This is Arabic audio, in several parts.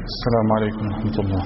السلام عليكم ورحمة الله.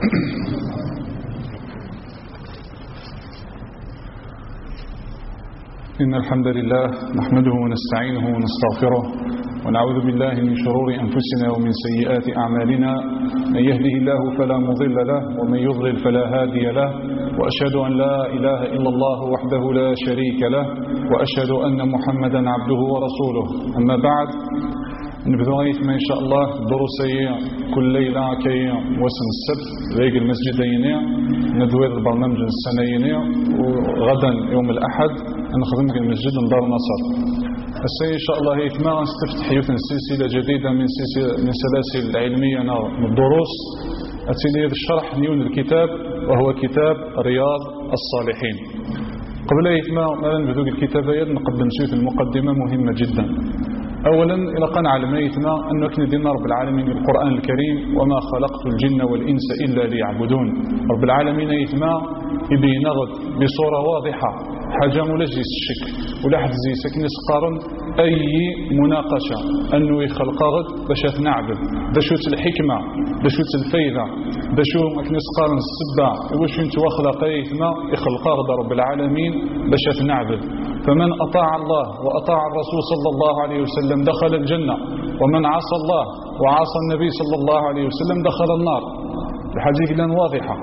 إن الحمد لله نحمده ونستعينه ونستغفره ونعوذ بالله من شرور أنفسنا ومن سيئات أعمالنا. من يهده الله فلا مضل له ومن يضلل فلا هادي له، وأشهد أن لا إله إلا الله وحده لا شريك له، وأشهد أن محمدا عبده ورسوله. أما بعد، نبدأ ما إن شاء الله دروسي كل ليلة كي موسم السبت ذيك المسجدين ندوي البرنامج السنين، وغدا يوم الأحد نخدم في المسجد دار نصر. السنة إن شاء الله ما نستفتح سلسلة جديدة من سلاسل العلمية من الدروس أتيني الشرح نيون الكتاب، وهو كتاب رياض الصالحين. قبل ما نبدأ الكتاب نقدم سيف المقدمة مهمة جدا. أولا إلى قناة علميتنا أنه كنا دينا رب العالمين بالقرآن الكريم: وما خلقت الجن والإنس إلا ليعبدون. رب العالمين يتما يبين بصورة واضحة حاجة ملجس الشك ولا حد زي سكن سقارن أي مناقشة أنه يخلق باش نعبد، باشوت الحكمة، باشوت الفيضة، باشو مكن سقارن السبع واش انت وخلق يتما يخلق رب العالمين باش نعبد. فمن أطاع الله وأطاع الرسول صلى الله عليه وسلم دخل الجنة، ومن عصى الله وعصى النبي صلى الله عليه وسلم دخل النار. الحاجة كلها واضحة.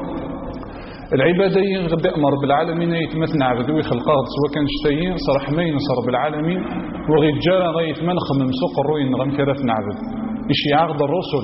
العبادة غدا أمر بالعالمين يتمثل نعبد ويخلقها سواء كان شتيين صرح ما ينصر بالعالمين وغير جارة غيث من خمم سوق الروين غم كرف نعبد إشي عقد الرسل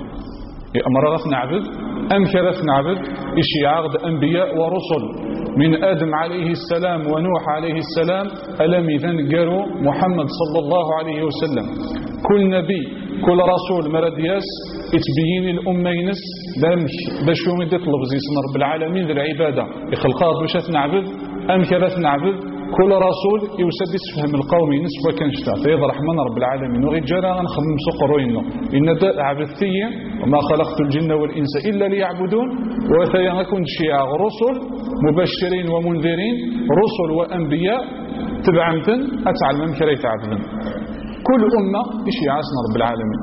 أمر غف نعبد أم كرف نعبد إشي عقد أنبياء ورسل من آدم عليه السلام ونوح عليه السلام ألم إذن قالوا محمد صلى الله عليه وسلم. كل نبي كل رسول مردياس اتبيين الأمة ينس باش يوم يطلب زي سن رب العالمين ذي العبادة يخلقها باش نعبد أم كذا نعبد. كل رسول يسدس فهم القوم ينس وكان شتا فيض رحمن رب العالمين وغير جرى نخدم سقروا إنه إن عبدتي وما خلقت الجن والإنس إلا ليعبدون. وثيا يكون شيعة رسل مبشرين ومنذرين، رسل وأنبياء تبعمتن أتعلم كريت عبدا. كل أمة إشي عاسنا رب العالمين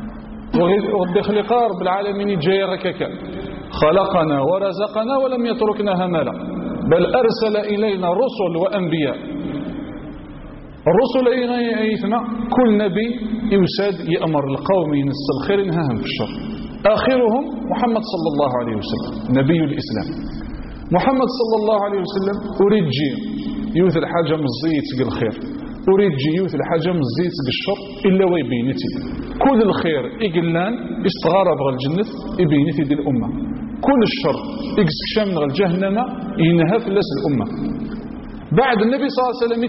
وغد خلقا رب العالمين جاي رككا خلقنا ورزقنا ولم يتركنا هملا، بل أرسل إلينا رسل وأنبياء. الرسل إيثنا كل نبي يساد يأمر القوم ينس الخير ينهاهم في الشر. آخرهم محمد صلى الله عليه وسلم نبي الإسلام. محمد صلى الله عليه وسلم أريد جي يوث الحاجة مزيت الخير، أريد جيوث الحاجة مزيت بالشر إلا ويبينتي كل الخير إقلان استغارب غل الجنة يبينتي دي الأمة. كل الشر إقسكشام غل الجهنم ينهى في الناس الأمة. بعد النبي صلى الله عليه وسلم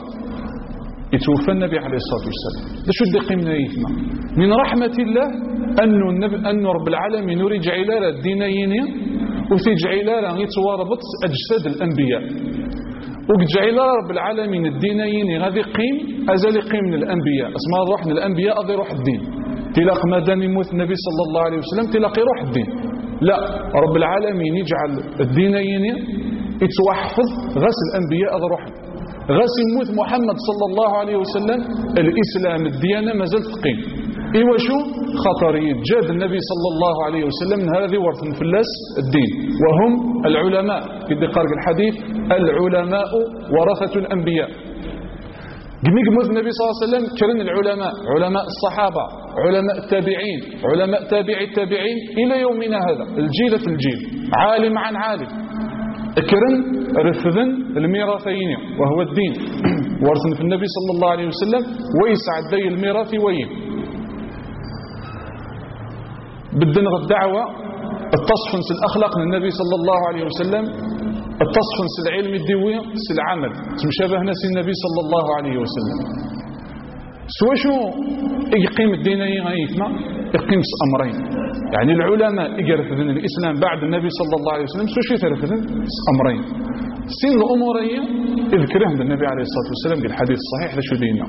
يتوفى النبي عليه الصلاة والسلام. ده شو الدقي من أيثنا من رحمة الله أنه رب العالمين يريد علالة الدينيين وتيجي علالة يتواربط أجساد الأنبياء، وجعل رب العالمين الدينيين غادي قيم أزال قيم من الأنبياء. اسمها روح من الأنبياء غادي روح الدين. تلاق ما دام يموت النبي صلى الله عليه وسلم تلاقي روح الدين. لا، رب العالمين يجعل الدينيين يتوحفظ غاس الأنبياء هذا روح. غاس يموت محمد صلى الله عليه وسلم الإسلام الديانة ما زالت قيم. إيوا شو خطر يتجاد النبي صلى الله عليه وسلم من هذه ورث فلاس الدين، وهم العلماء. في دقارق الحديث العلماء ورثة الأنبياء. قميق موت النبي صلى الله عليه وسلم كرن العلماء، علماء الصحابة، علماء التابعين، علماء تابعي التابعين إلى يومنا هذا، الجيل في الجيل، عالم عن عالم. كرن رفذن الميراثين وهو الدين ورث في النبي صلى الله عليه وسلم ويسعد دي الميراث ويه. بدنا الدعوة التصفنس الأخلاق من النبي صلى الله عليه وسلم، التصفنس العلم الدوي العمل تمشابه ناس النبي صلى الله عليه وسلم. سوى شو يقيم الدينيين غايتنا يقيم أمرين. يعني العلماء يقرفذن الإسلام بعد النبي صلى الله عليه وسلم سوى شو يترفذن أمرين. سين الأمورين يذكرهم النبي عليه الصلاة والسلام بالحديث الصحيح لشو دينا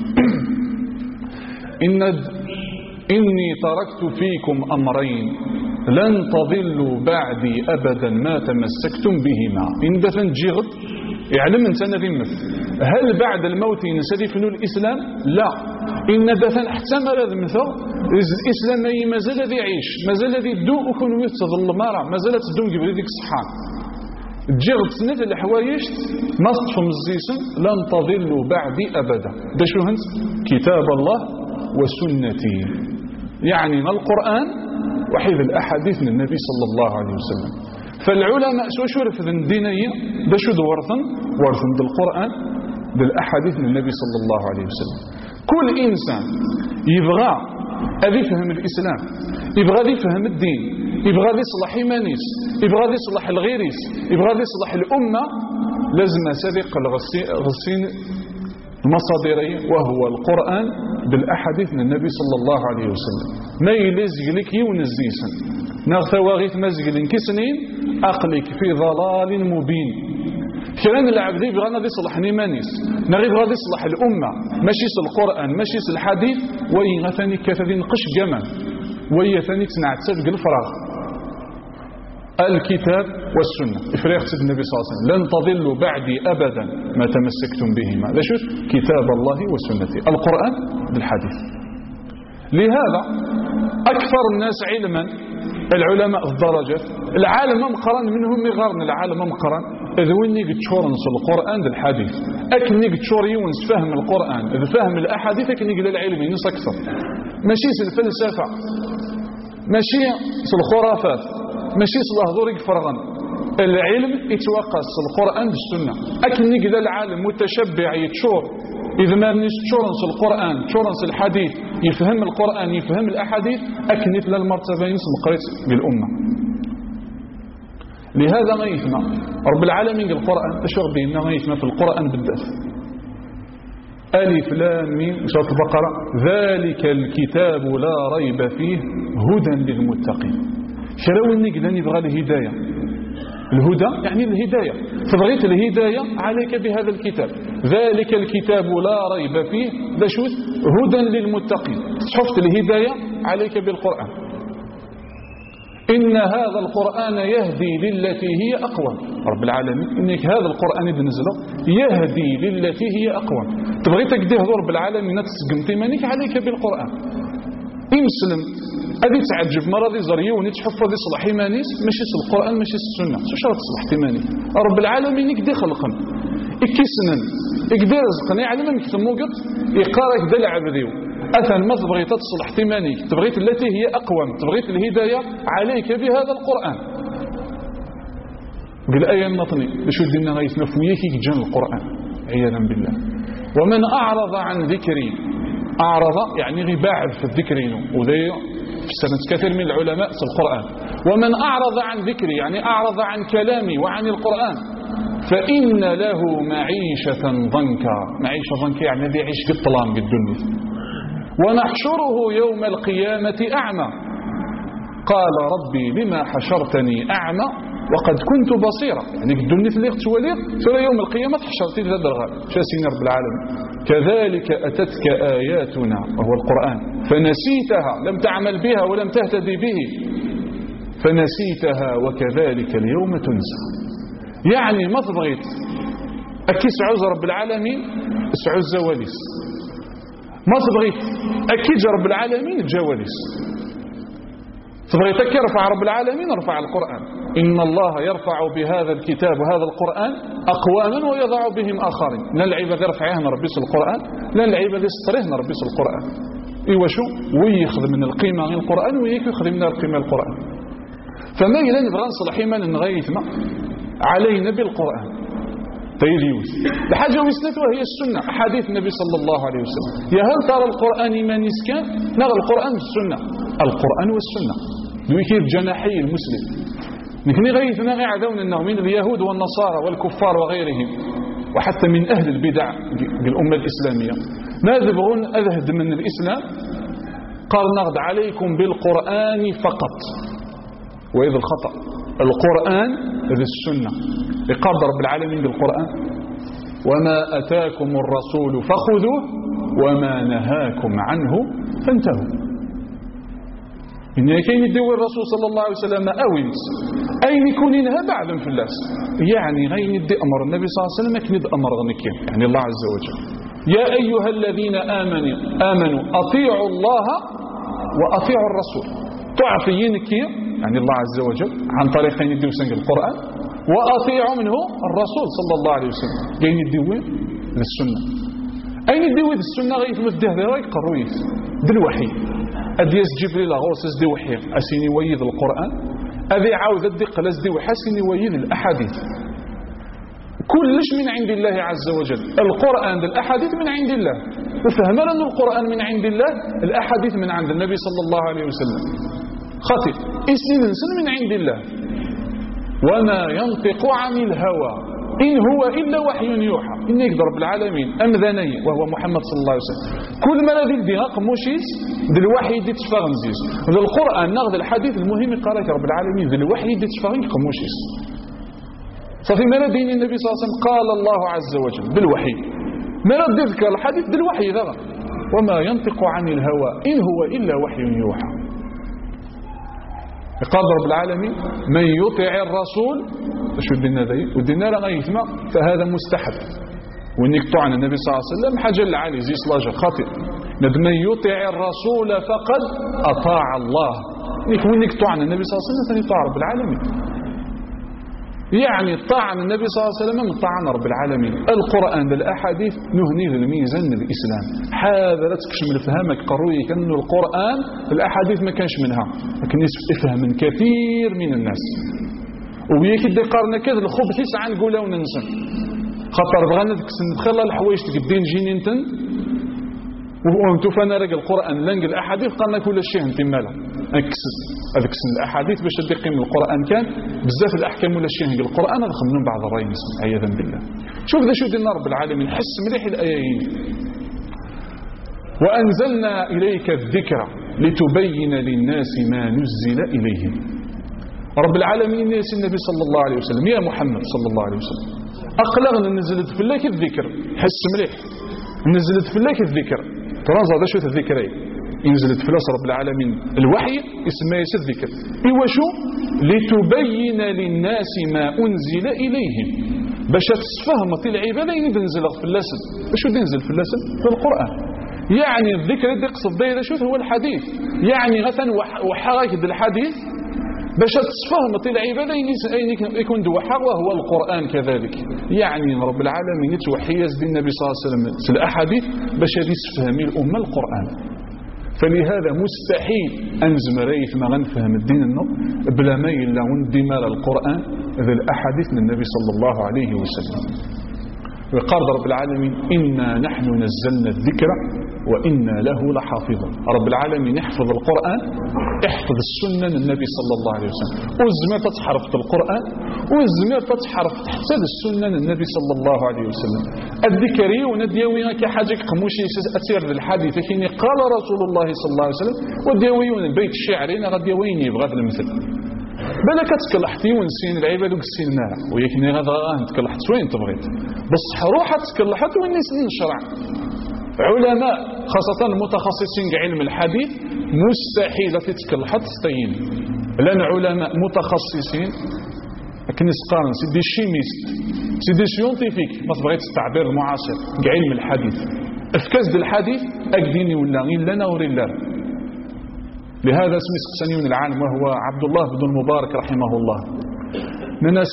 إني تركت فيكم أمرين لن تضلوا بعدي أبدا ما تمسكتم بهما. إن دفن جغد يعلم أنت ذمت هل بعد الموت ينسى فنو الإسلام؟ لا، إن دفن احتمل ذمته الإسلام ما زال ذي يعيش، ما زال ذي يدو وكون يتظل المرأة، ما زالت تدوم قبل ذيك الصحان تجي غتسنة الحوايج ما تطفم الزيسن لن تضلوا بعدي أبدا. ده شو هنت؟ كتاب الله وسنتي، يعني ما القرآن وحيد الأحاديث من النبي صلى الله عليه وسلم. فالعلماء شو رفضن دينية ده شو ورثن بالقرآن بالأحاديث من النبي صلى الله عليه وسلم. كل إنسان يبغى أذي فهم الإسلام، يبغى ذي فهم الدين، يبغى ذي صلح إيمانيس، يبغى ذي صلح الغيريس، يبغى ذي صلح الأمة، لازم سابق الغسين المصادرية وهو القرآن بالأحاديث من النبي صلى الله عليه وسلم. ما يلزق لك يونزيسن نغثواغيث مزق كسنين أقلك في ضلال مبين. كلام العبد يبغى غادي يصلح نيمانيس، نغيب غادي يصلح الأمة، ماشي القرآن ماشي الحديث، وي ثاني كثدين قش جمل، وي ثاني تصنع تسبق الفراغ. الكتاب والسنة إفريقة النبي صلى الله عليه وسلم، لن تضلوا بعدي أبدا ما تمسكتم بهما. لا شوف كتاب الله وسنتي، القرآن بالحديث. لهذا أكثر الناس علما العلماء الدرجات، العالم مقرن منهم يغارن العالم مقرن إذا ويني قتشورنس القرآن بالحديث، أكني قتشور يونس فهم القرآن إذا فهم الأحاديث أكني قل العلم ينس أكثر، ماشي الفلسفة، ماشي الخرافات، ماشي الهضور يفرغن. العلم يتوقس القرآن بالسنة. أكني قل العالم متشبع يتشور إذا ما بنيش تشورنس القرآن تشورنس الحديث، يفهم القرآن يفهم الأحاديث، أكنت للمرتبة ينس مقريت بالأمة. لهذا ما يثنى رب العالمين القرآن أشغل بينا ما يثنى في القرآن بالذات. ألف لام ميم سورة البقرة، ذلك الكتاب لا ريب فيه هدى للمتقين. شراوني قلنا نبغى الهداية، الهدى يعني الهداية، فبغيت الهداية عليك بهذا الكتاب. ذلك الكتاب لا ريب فيه لا شوز هدى للمتقين، شفت الهداية عليك بالقرآن. إن هذا القرآن يهدي للتي هي أقوم. رب العالمين إنك هذا القرآن بنزله يهدي للتي هي أقوم. تبغي تقديه رب العالمين تسقمتي مانيك عليك بالقرآن. إمسلم أدي تعجب مرض زريه ونتحفظ ذي صلاح إيمانيس ماشي القرآن ماشي السنة، شو شرط صلاح إيماني؟ رب العالمين يقدي خلقا إكسنن يقدر رزقنا يعلم أنك تموقت يقارك دل عبديو أثن ما تبغي تصلح إيمانيك، تبغي التي هي أقوم، تبغي الهداية عليك بهذا القرآن. قل آية النطني لشو دينا غيثنا فويك يجن القرآن عياذا بالله. ومن أعرض عن ذكري، أعرض يعني غباعد في الذكرين، وذي في سنة كثير من العلماء في القرآن. ومن أعرض عن ذكري يعني أعرض عن كلامي وعن القرآن فإن له معيشة ضنكا. معيشة ضنكا يعني ذي يعيش في الظلام بالدنيا. ونحشره يوم القيامة أعمى قال ربي لما حشرتني أعمى وقد كنت بصيرا. يعني في الدنيا اللي تولي ترى يوم القيامة حشرتي ذا الغال شاسين رب العالمين. كذلك أتتك آياتنا وهو القرآن فنسيتها، لم تعمل بها ولم تهتدي به فنسيتها وكذلك اليوم تنسى. يعني ما تبغيت أكيس عوز رب العالمين سعوز زواليس، ما تبغيت أكيد رب العالمين الجواليس، تبغيت يرفع رب العالمين ارفع القرآن. إن الله يرفع بهذا الكتاب وهذا القرآن أقواما ويضع بهم آخرين. لا العيبة يرفعها ربي القرآن، لا العيبة يستريها ربي القرآن. إيوا شو ويخذ من القيمة من القرآن ويأخذ من القيمة القرآن. فما إلا نبغى نصلح إيمان نغيثنا علينا بالقرآن تيليوز الحاجة ويسنت وهي السنة، أحاديث النبي صلى الله عليه وسلم. يا هل ترى القرآن إيمان يسكن؟ نغى القرآن والسنة، القرآن والسنة دويكير جناحي المسلم. نكني غيثنا غي عدونا أنه من اليهود والنصارى والكفار وغيرهم وحتى من أهل البدع بالأمة الإسلامية ما يبغون أذهد من الإسلام. قال نغد عليكم بالقرآن فقط، وإذا الخطأ القرآن ذي السنة. يقال رب العالمين بالقرآن وما أتاكم الرسول فخذوه وما نهاكم عنه فانتهوا. إن كان يدوي الرسول صلى الله عليه وسلم أوينت أين يكونينها بعد في اللاس يعني غين يدي أمر النبي صلى الله عليه وسلم كند أمر غنكين يعني الله عز وجل يا أيها الذين آمنوا أطيعوا الله وأطيعوا الرسول تعطيينك يعني الله عز وجل عن طريق أن يديو سنق القرآن وأطيعوا منه الرسول صلى الله عليه وسلم قين يديوين للسنة أين يديوين السنة غيث مده ذلك قرويث بالوحي أديس جبريل غوص دي وحي أسيني ويذ القرآن أذي عاوذ الدق لازدي وحسيني ويذ الأحاديث كلش من عند الله عز وجل القرآن الأحاديث من عند الله وفهمنا أن القرآن من عند الله الأحاديث من عند النبي صلى الله عليه وسلم خطئ إسن إنسان من عند الله وما ينطق عن الهوى إن هو إلا وحي يوحى إن يقدر بالعالمين أمذني وهو محمد صلى الله عليه وسلم كل ما الذي ديغاق موشيس ذي الوحي دي تشفاغ نزيز القرآن ناخذ الحديث المهم قالك رب العالمين ذي الوحي دي تشفاغ موشيس ففي مرة دين النبي صلى الله عليه وسلم قال الله عز وجل بالوحي مرة ذكر الحديث بالوحي ذا وما ينطق عن الهوى إن هو إلا وحي يوحى قال رب العالمين من يطع الرسول شو الدين ذي والدين لا غيثما فهذا مستحب وإنك طعن النبي صلى الله عليه وسلم حاجة العالي زي صلاجة خاطئ من يطع الرسول فقد أطاع الله وإنك طعن النبي صلى الله عليه وسلم فنطاع رب العالمين يعني طعن النبي صلى الله عليه وسلم من طعن رب العالمين القرآن بالأحاديث نهني للميزان الإسلام هذا لا تكشم لفهمك قروي كأن القرآن الأحاديث ما كانش منها لكن يفهم من كثير من الناس وبيك يدي قارنا كذا الخبث يسعى نقوله وننسى خاطر بغانا ندخل الحوايج تقدين جينينتن وانتو فانا رجل القرآن لنقل الأحاديث قالنا كل شيء انت مالا اكسس هذاك الأحاديث باش تدقي من القرآن كان بزاف الأحكام ولا شيء نقل القرآن هذا خمنون بعض الرأي عياذا بالله شوف ذا شو دينا رب العالمين حس مليح الآيين وأنزلنا إليك الذكر لتبين للناس ما نزل إليهم رب العالمين يا النبي صلى الله عليه وسلم يا محمد صلى الله عليه وسلم أقلغنا نزلت في الله الذكر حس مليح نزلت في الله الذكر ترى هذا شو الذكرين ينزلت في الله رب العالمين الوحي اسمه الذكر إيوشو لتبين للناس ما أنزل إليهم باش تفهم العبادة ينزل في اللسن شو ينزل في اللسن في القرآن يعني الذكر اللي يقصد به شو هو الحديث يعني غثا وحركة الحديث باش تفهم العبادة يكون دوحة وهو القرآن كذلك يعني رب العالمين يتوحي يزد النبي صلى الله عليه وسلم في الأحاديث باش يتفهم الأمة القرآن فلهذا مستحيل أنزم ريث ما غنفهم الدين بلا ما إلا وندي مال القرآن ذي الأحاديث للنبي صلى الله عليه وسلم وقال رب العالمين إنا نحن نزلنا الذكر وإنا له لحافظون رب العالمين يحفظ القرآن احفظ السنة للنبي صلى الله عليه وسلم والزمان تتحرف القرآن والزمان تتحرف تحفظ السنة للنبي صلى الله عليه وسلم الذكري ونديوين كحاجة قموشي أسير الحديث كيني قال رسول الله صلى الله عليه وسلم وديوين البيت الشعرين غديوين يبغى المثل بلا كتكلحتي ونسين العباد وكسين النار ويكني غدا نتكلحت وين تبغيت بصح روحها تكلحت وين سنين الشرع علماء خاصة المتخصصين علم الحديث مستحيل تتكلحت تستين لأن علماء متخصصين لكن يسقارن سيدي شيميست سيدي سيونتيفيك ما تبغيت التعبير المعاصر علم الحديث افكاز الحديث أكديني ولا غير لنا وري الله لهذا اسمه سقساني من العالم وهو عبد الله بن المبارك رحمه الله ناس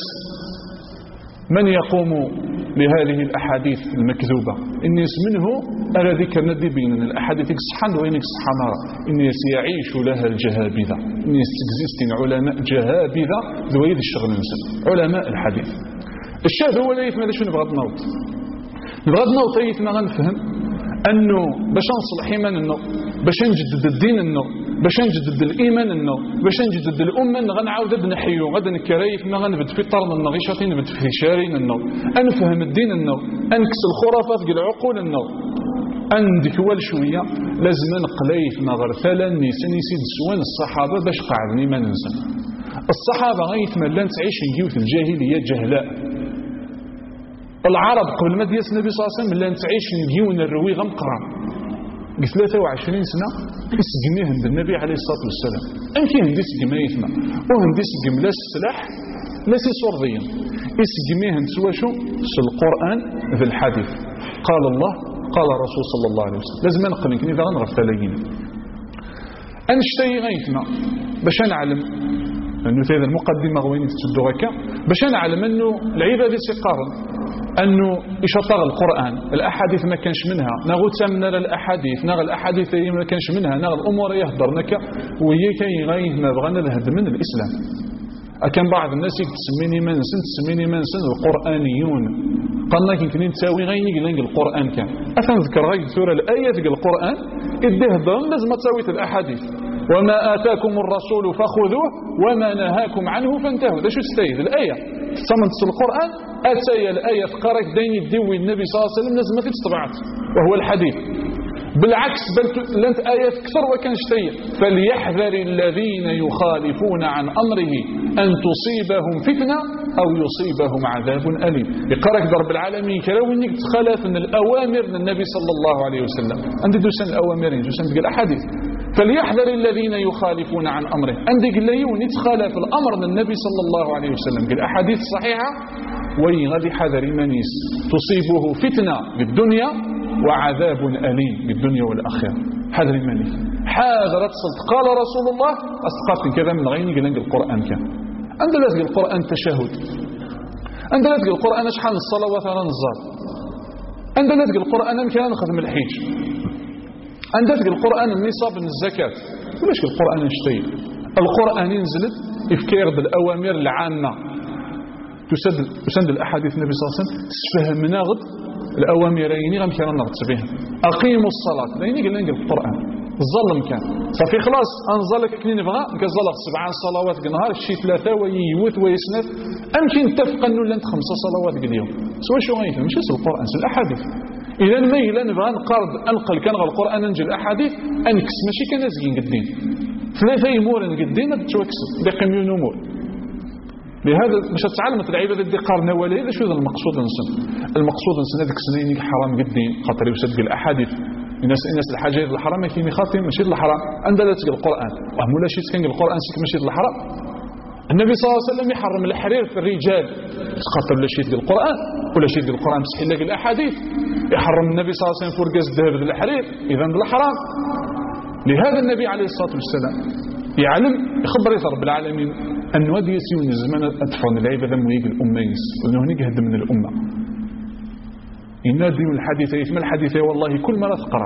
من يقوم بهذه الأحاديث المكذوبة إني منه ألا ذكر ندي بين الأحاديث صحان وإنك صحان إني سيعيش لها الجهابذة إني سيكزيستين علماء جهابذة ذويد الشغل نسل علماء الحديث الشاهد هو لا يثمى شو نبغى نوت نبغى نوت يثمى غنفهم أنه باش نصلح إيمان أنه باش نجدد الدين أنه باش نجدد الإيمان أنه باش نجدد الأمة أنه غنعاود نحيو غدا نكرايف ما غنبد في طرن أنه غيشاطين نبد في شارين أنه أنفهم الدين أنه أنكس الخرافات قل العقول أنه أندكوال شوية لازم نقليف ما غرفالا نيسان يسيد سوان الصحابة باش قاعدني ما ننسى الصحابة غيتملان تعيش نجيوث الجاهلية جهلاء العرب قبل ما دياس النبي صلى الله عليه وسلم لان تعيش نجيون الروي غمقران 23 سنة يسجميه عند النبي عليه الصلاة والسلام. أنكي هندي سجميه يثنى وهندي سجم لا السلاح لا سيصورضيا يسجميه هند سواشو في القرآن في الحديث. قال الله قال رسول صلى الله عليه وسلم. لازم نقل يمكن إذا غنغف تلاقين أنشتي غيثنا باش نعلم أنه هذا المقدمة غوين تسدو غكا باش نعلم أنه العبادة سيقارن أنه يشطر القرآن الأحاديث ما كانش منها نغو تسمنا الأحاديث نغ الأحاديث ما كانش منها نغ الأمور يهدرنك وهي كي غايه ما بغانا الهد من الإسلام. أكان بعض الناس تسميني منسن القرآنيون قالنا يمكن نتساوي غير يقلنق القرآن كان أفنذكر غير سورة الآية في القرآن إده ضمن لازم تساوي الأحاديث وما آتاكم الرسول فخذوه وما نهاكم عنه فانتهوا. ده شو تستيد الآية تصمت القرآن أتسايا الآية فقرك دين الدوي النبي صلى الله عليه وسلم لازم ما تتطبعت وهو الحديث بالعكس بل لنت آيات كثر وكان شتي. فليحذر الذين يخالفون عن أمره أن تصيبهم فتنة أو يصيبهم عذاب أليم. يقرأك ضرب العالمين كلاو إنك تخالف من الأوامر من النبي صلى الله عليه وسلم. عندي دوسن الأوامرين دوسن تقول أحاديث. فليحذر الذين يخالفون عن أمره عندك اللي يتخالف الأمر من النبي صلى الله عليه وسلم بالأحاديث الصحيحة ويغذي حذر منيس تصيبه فتنة بالدنيا وعذاب أليم بالدنيا والآخرة. حذر منيس حاذر تصلت قال رسول الله أسقط كذا من غير يقلنق القرآن كان عند لازق القرآن تشهد عند لازق القرآن شحال الصلوات على النزار عند لازق القرآن كان نخدم الحج عند لازق القرآن النصاب من الزكاة. وليش القرآن اشتي القرآن ينزلت إفكار بالأوامر العامة تسند الأحاديث النبي صلى الله عليه وسلم تفهم مناغد الأوامرين غير كان نغط بها أقيموا الصلاة لأني قلنا نقل القرآن الظلم كان صافي خلاص أنظلك كنين نبغى نكزلق 7 صلوات النهار الشي 3 ويوت ويسند أمكن نتفق أنه لنت 5 صلوات اليوم سوى شو غيثم مش اسم القرآن سوى الأحاديث. إذا ما إلا نبغى نقرض أنقل كان غير القرآن ننجل الأحاديث أنكس ماشي كان نزقين قدين 3 يمور قدين تتوكسب بقيميون أمور. لهذا مش تتعلم العبادة دي قارنة ولا إذا شو ذا المقصود نسن المقصود نسن هذيك السنين حرام قدين خاطر يوسد الأحاديث الناس الحاجات الحرام كيمي خاطر مشيت الحرام عندها تلقى القرآن وهم لا شيء كان القرآن سيك مشيت الحرام. النبي صلى الله عليه وسلم يحرم الحرير في الرجال خاطر لا شيء القرآن ولا شيء القرآن مسحيل لك الأحاديث. يحرم النبي صلى الله عليه وسلم فرقاس الذهب بالحرير إذا بالحرام. لهذا النبي عليه الصلاة والسلام يعلم يخبر رب العالمين أن هذا يسيون الزمان أدفن العبادة مويق الأمة وأنه هناك هد من الأمة ينادي الحديثة ما الحديثة والله كل مرة تقرأ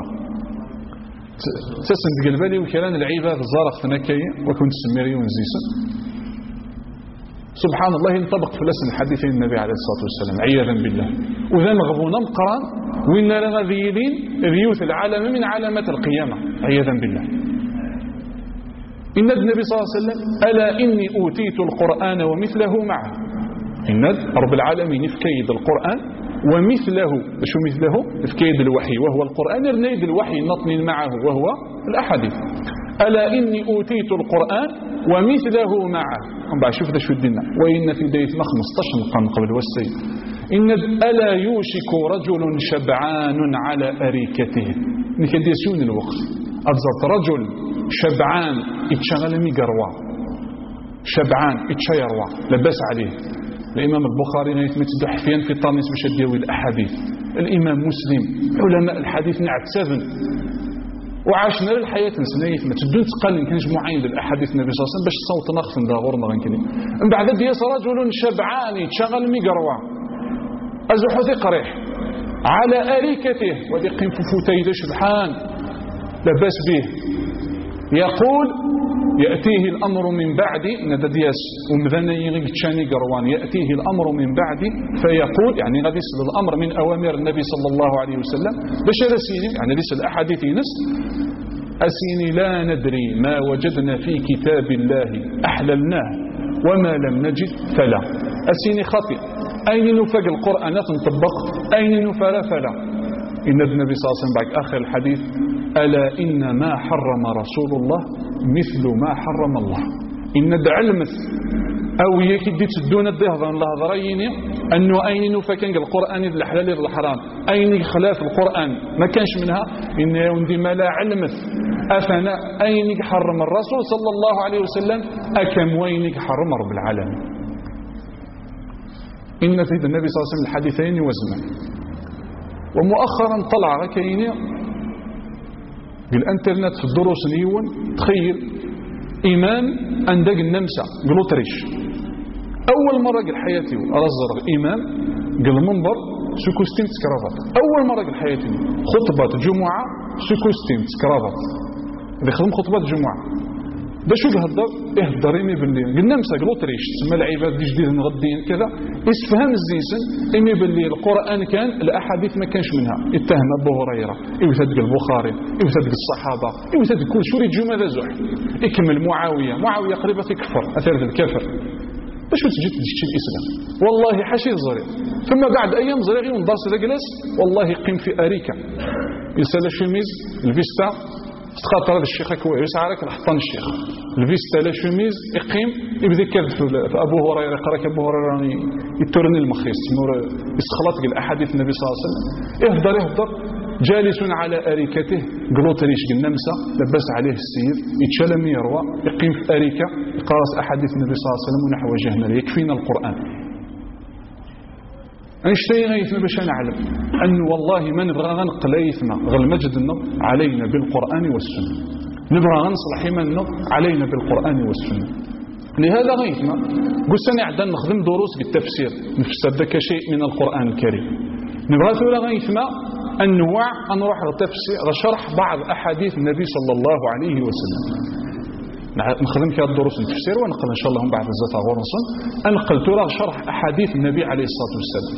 تسند قلبالي وكلان العبادة زارق ثنكية وكنت سميري ونزيسا سبحان الله ينطبق في لسن الحديثين النبي عليه الصلاة والسلام عياذا بالله. وذا مغبونا مقران وإن لنا ذيلين ريوث العالم من علامات القيامة عياذا بالله. إن النبي صلى الله عليه وسلم ألا إني أوتيت القرآن ومثله معه. إن رب العالمين يفكيد القرآن ومثله شو مثله يفكيد الوحي وهو القرآن يرنيد الوحي نطمن معه وهو الأحاديث. ألا إني أوتيت القرآن ومثله معه هم بعد شوف ده شو الدين وإن في بداية 15 مقام قبل والسيد إن ألا يوشك رجل شبعان على أريكته نكديسون الوقت أبزرت رجل شبعان اتشغل ميقروا شبعان اتشيروا لبس عليه. الإمام البخاري يتمتد حفيا في طامس باش يديوي الأحاديث. الإمام مسلم علماء الحديث نعت 7 وعاشنا للحياة نسنيف ما تدون تقل كان مجموعين بالأحاديث النبي صلى الله عليه وسلم باش الصوت ناخذ دا غورنا غنكني من بعد ديس رجل شبعان يتشغل ميقروا أزحث قريح على أريكته ودي قيم فوتيد شبحان لباس به يقول يأتيه الأمر من بعد نددياس ومذنى يغيتشاني قروان يأتيه الأمر من بعد فيقول يعني غادي يصل الأمر من أوامر النبي صلى الله عليه وسلم بشر سيني يعني ليس الأحاديث نس أسيني لا ندري ما وجدنا في كتاب الله أحللناه وما لم نجد فلا أسيني خطئ أين نفق القرآن تنطبق أين نفر فلا. إن النبي صلى الله عليه وسلم بعد آخر الحديث ألا إن ما حرم رسول الله مثل ما حرم الله. إن العلم أو يكدي تدون الدهضان الله ضريني أنه أين فكان القرآن الحلال الحرام أين خلاف القرآن ما كانش منها إن يوندي ما لا علمت أفنا أين حرم الرسول صلى الله عليه وسلم أكم وين حرم رب العالمين. إن في النبي صلى الله عليه وسلم الحديثين وزنا. ومؤخرا طلع كاين بالانترنت في الدروس نيون تخيل إمام عندك النمسا قالوا تريش أول مرة قال حياتي أرزر إمام قال منبر سكوستين تكرافات أول مرة قال حياتي خطبة الجمعة سكوستين تكرافات اللي خدم خطبة الجمعة ده شو يهضر يهضريني باللي قلنا مسا قالوا تريش تسمى العباد دي جديد نغدين كذا يسفهم الزيسن إني باللي القرآن كان الأحاديث ما كانش منها اتهم أبو هريرة يوثدق البخاري يوثدق الصحابة يوثدق كل شو يجي ماذا زح يكمل معاوية قريبة تكفر أثر الكفر باش تجي تشتي الإسلام والله حشي الزرير ثم بعد أيام زرير وندرس جلس والله يقيم في أريكا يسال الشميز الفيستا تخاطر هذا الشيخ كويس عارك الحطان الشيخ الفيستا لا شميز يقيم يبدا يكذب في ابو هريره قراك ابو هريره يتورني المخيس يسخلط الاحاديث النبي صلى الله عليه وسلم يهضر جالس على اريكته قلوتريش قلنمسه لبس عليه السيف يتشلم يروى يقيم في اريكه يقراص احاديث النبي صلى الله عليه وسلم ونحو وجهنا يكفينا القران. أنشتي غيثنا باش نعلم أن والله ما نبغى غنقل يثنا غير المجد علينا بالقرآن والسنة نبغى غنصلح إيماننا علينا بالقرآن والسنة. لهذا غيثنا قلت أنا عدنا نخدم دروس بالتفسير نفسر ذاك شيء من القرآن الكريم نبغى ثولا غيثنا أنواع نروح التفسير شرح بعض أحاديث النبي صلى الله عليه وسلم نخدم كهذه الدروس التفسير ونقل إن شاء الله بعد الزيت غورنصن أنقل ترى شرح أحاديث النبي عليه الصلاة والسلام.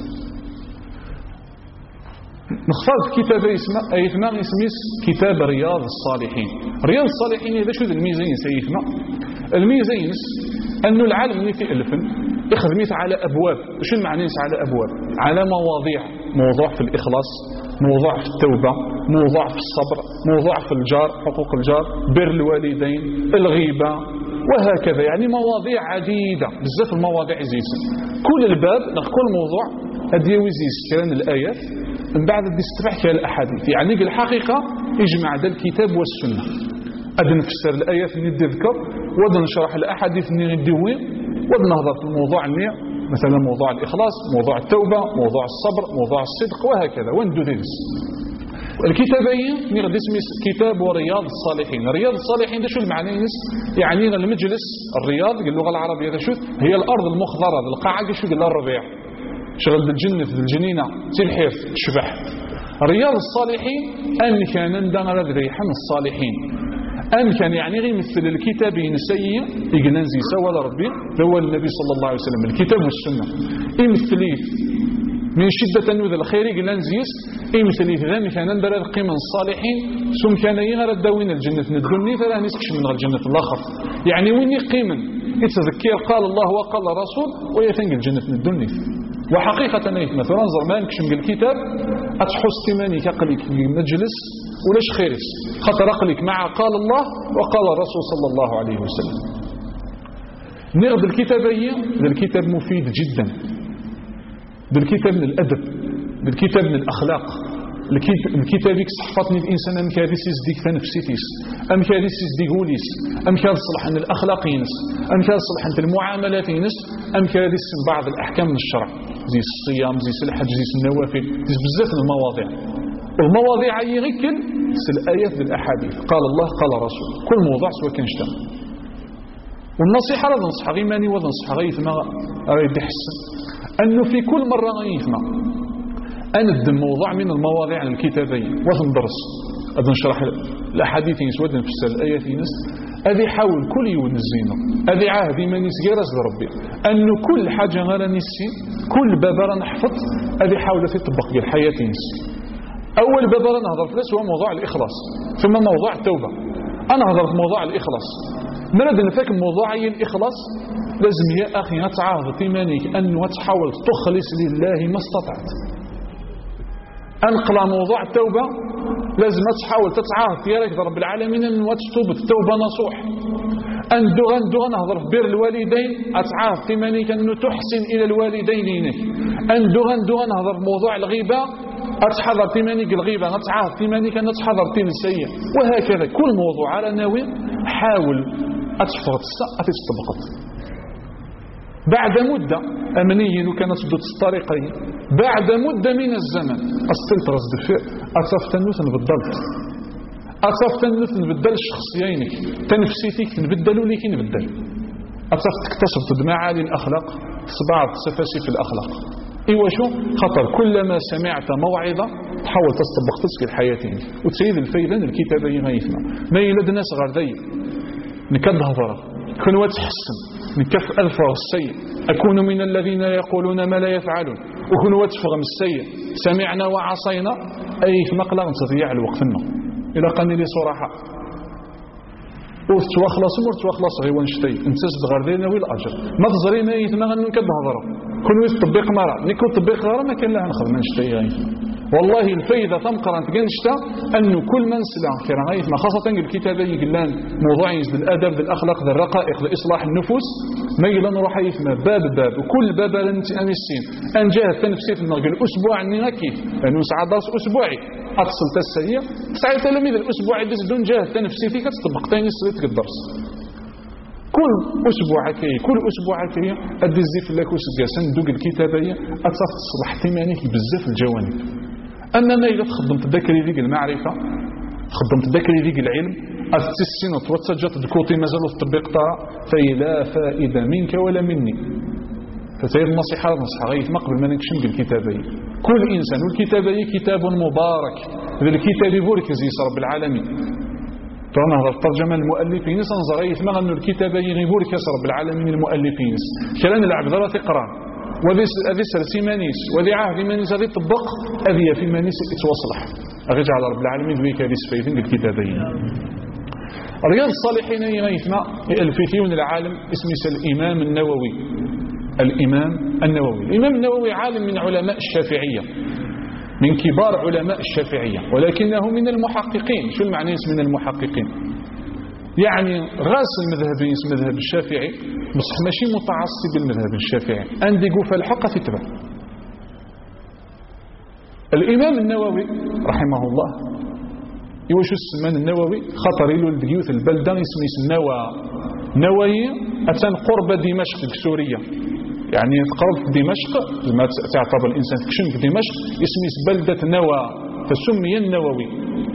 نختار كتاب اسمه كتاب رياض الصالحين. رياض الصالحين هذا شو الميزين سيفنا الميزين أنه العالم اللي في ألفن يخدميت على أبواب. شو المعنى على أبواب؟ على مواضيع موضوع في الإخلاص موضوع في التوبة موضوع في الصبر موضوع في الجار حقوق الجار بر الوالدين الغيبة وهكذا يعني مواضيع عديدة بزاف المواضيع زيسن كل الباب كل موضوع هدي وزيس كلام الآيات من بعد تستبع الأحاديث يعني الحقيقة يجمع ذا الكتاب والسنة أدن نفسر الآيات اللي نذكر ودن نشرح الأحاديث اللي ندوي ودن نهضر في الموضوع اللي مثلا موضوع الإخلاص موضوع التوبة موضوع الصبر موضوع الصدق وهكذا وندو ذيس الكتابين نغد اسمي كتاب ورياض الصالحين. رياض الصالحين ده شو المعنى يعني المجلس الرياض باللغة العربية ده شو هي الأرض المخضرة القاعة شو قال الربيع شغل بالجنة بالجنينة تلحيف تشبح. رياض الصالحين أن كان ندغ ريحا الصالحين أن كان يعني غير مثل الكتابين السيء يقننزي سوى ربي هو النبي صلى الله عليه وسلم الكتاب والسنة يمثليه من شدة أنه ذا الخير يقننزيس يمثليه ذا كان ندر القيم الصالحين ثم كان يغير الدوين الجنة ندرني فلا نسكش من الجنة الآخر يعني وين يقيما يتذكر قال الله وقال رسول ويتنقل الجنة ندرني وحقيقة مثلا نظر ما نكشم الكتاب أتحس تماني كقلك مجلس ولاش خيرس خطر أقلك مع قال الله وقال الرسول صلى الله عليه وسلم. نغض الكتابية الكتاب مفيد جدا بالكتاب من الأدب بالكتاب من الأخلاق الكتاب صحفتني الإنسان أم كاديس يزديك فنفسيتيس أم كاديس يزديك وليس أم كاد صلح عن الأخلاقينس أم كاد صلح عن المعاملاتينس أم كاديس بعض الأحكام من الشرع زي الصيام زي الحج زي النوافل زي بزاف من المواضيع المواضيع يغكل الآيات بالأحاديث قال الله قال رسول كل موضوع سواء كان شتم والنصيحة لا ننصح غيماني ولا ننصح غيثما أريد يحسن أنه في كل مرة غيثما أندم موضوع من المواضيع الكتابية وندرس أذا نشرح الأحاديث يسود نفسر الآيات ينس أذي حاول كل يوم الزينة أذي عهدي من يسجرز لربي أنه كل حاجة غير نسي كل بابرة نحفظ أذي حاول تطبق بالحياة ينس. أول بابرة نهضر فلس هو موضوع الإخلاص ثم موضوع التوبة. أنا هضرت موضوع الإخلاص نرد نفاك موضوع الإخلاص لازم يا أخي نتعاهد تيمانيك أنه تحاول تخلص لله ما استطعت. أنقل موضوع التوبة لازم تحاول تتعاهد يا رب العالمين أن تتوب التوبة نصوح أندغن نهضر بر الوالدين أتعاهد تيمانيك أنه تحسن إلى الوالدين غندو نهضر بموضوع الغيبة أتحضر تيمانيك الغيبة أتعاهد تيمانيك أن أتحضر تيم السيء، وهكذا كل موضوع على ناوي حاول أتفرط أتطبقت. بعد مدة أمنيا وكانت بدت الطريقين بعد مدة من الزمن أستلترس دفئ أتفتنوث نبدلت أتفتنوث نبدل الشخصيينك تنفسيتك نبدلوا ليك نبدل أتفتكتسب معالي الأخلاق بعض سفاسف الأخلاق. إيوا شو خطر كلما سمعت موعظة تحاول تطبق في الحياة وتسيد الفيلان الكتابين غيثنا ما يلد ناس غير ذي نكد هضرة كنوا تحسن نكف ألفا السيء أكون من الذين يقولون ما لا يفعلون وكنوا تفغم السيء سمعنا وعصينا أي في مقلة تضيع الوقتنا إلى قاني لي صراحة وتواخلص وتواخلص غير ونشتي انت صدغر دينا ويل الاجر ما تزري ما يتما نكد هضره كل يطبق مره نيكو طبق غير ما كان لها نخدم نشتي غير والله الفايده تمقر انت كنشتا انه كل من سلا كان غير ما خاصه الكتابه يقلان موضوع يزد الادب بالأخلاق بالرقائق لاصلاح النفوس ما يلا نروح يفهم باب وكل باب انت انسين ان جاه تنفسيت النقل اسبوع اني كيف لانه ساعه درس اسبوعي اتصل تسيا ساعه تلاميذ الاسبوع يدز دون جاه تنفسيتي كتطبق ثاني سريتك الدرس كل اسبوع كي ادي الزيف لك وسقاسن دوق الكتابيه اتصف تصلح تيمانيك بزاف الجوانب. انما اذا خدمت تذكري ذيك المعرفه خدمت تذكري ذيك العلم السين وتسجلت دكوتي مازال تطبق طرا فلا فائده منك ولا مني. فتاير النصيحه غيث ما قبل ما نكشم الكتابيه كل انسان والكتابيه كتاب مبارك ذا الكتاب بورك زيس رب العالمين ترى هذا الترجمه المؤلفين سنزغيث ما غنو الكتابيه غيبورك رب العالمين المؤلفين كلام العبد راه تقرا وذي سرسيمانيس وذي عهد مانيس هذه طبق أذية في مانيس اتوصلح أرجع على رب العالمين ذويك هذه سفيفين بالكتابين. رياض الصالحين يغيثنا الفيثيون العالم اسمه الإمام النووي. الإمام النووي عالم من علماء الشافعية من كبار علماء الشافعية ولكنه من المحققين. شو المعنى من المحققين؟ يعني غاس المذهب الشافعي بصح ماشي متعصب بالمذهب الشافعي عندي قوفة الحق تتبع. الإمام النووي رحمه الله يوشو السمان النووي خطر له الديوث البلدة اسمه نووي أتان قرب دمشق في سوريا يعني قرب دمشق ما تعتبر الإنسان تكشن في دمشق اسمه بلدة نوى فسمي النووي.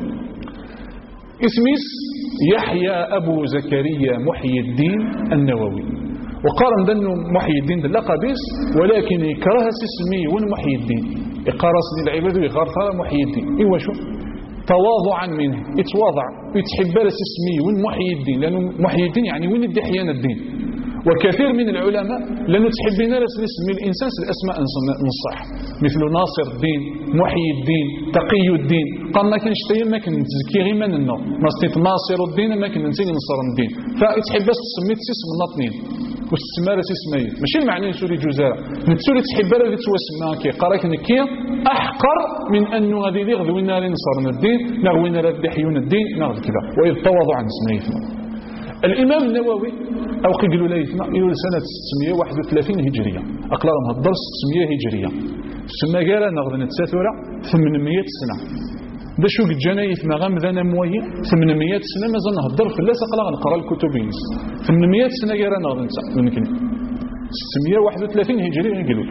اسمه يحيى أبو زكريا محي الدين النووي وقارن دنو محي الدين اللقبيس ولكن يكره اسمي محي الدين يقارس للعباد ويغارثها محي الدين. إيوا شو تواضعا منه يتواضع ويتحب اسمي محي الدين لأنه محي الدين يعني وين يدي حيان الدين. وكثير من العلماء لأنه تحبين نسمي الإنسان الأسماء نصح مثل ناصر الدين محي الدين تقي الدين قال ما كانش تيم ما كان تزكي غير من النوع ما استيت ناصر الدين ما كان نسي نصر الدين فتحب بس تسميت اسم الناطنين والسمارة اسمي ماشي المعنى سوري جزاء نتسوري تحب اللي توسمها كي قراك نكي أحقر من أنه هذه اللي غذوينا لنصر الدين نغوينا لدحيون الدين نغذ كذا وإذ تواضع عن اسميتنا. الإمام النووي أو قيلوا ليثنا يقول سنة 631 هجرية أقلهم هالدرس 600 هجرية ثم قال نغض نتساثرة 800 سنة ده شو قد جانا يثنا غمذانا مويه 800 سنة ما زلنا هالدر في الله سقلا نقرأ الكتبين 800 سنة قال نغض نتساثرة ممكن 631 هجرية يقولوا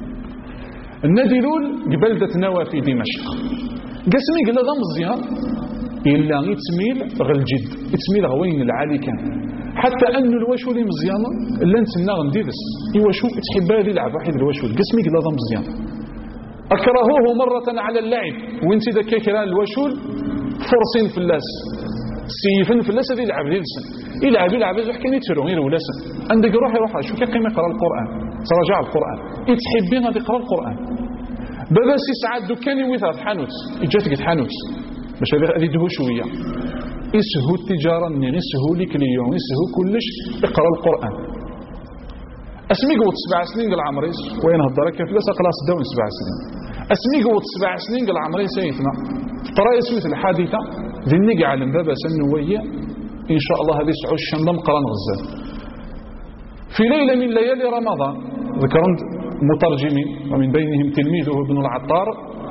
الندلول ببلدة نوى في دمشق قسمي قال هذا مزيان إلا يتميل غل جد يتميل غوين العالي كان حتى أن الوشول مزيان إلا نتنا غنديرس الوشو تحب هذه لعب واحد الوشول قسمي قال هذا مزيان أكرهوه مرة على اللعب وانت ذاك كرا الوشول فرصين في اللاس سيفن في اللاس هذه يلعب ليلسن يلعب يحكي يترو غير ولاسن عندك روح شو كيما يقرا القرآن تراجع القرآن يتحبين هذا يقرا القرآن بابا سي ساعات دكاني ويثار حانوت يجاتك حانوت باش هذه دهو شويه يسهو التجاره يسهو لك اليوم يسهو كلش اقرا القران اسمي قوت 7 سنين قال عمريس وين هضرك فلاس خلاص داون 7 سنين اسمي قوت 7 سنين قال عمريس سيتنا ترى يسوي الحادثه ذني علم بابا سنويه ان شاء الله هذه 9 شهور قران غزال في ليله من ليالي رمضان ذكرت مترجمين ومن بينهم تلميذه ابن العطار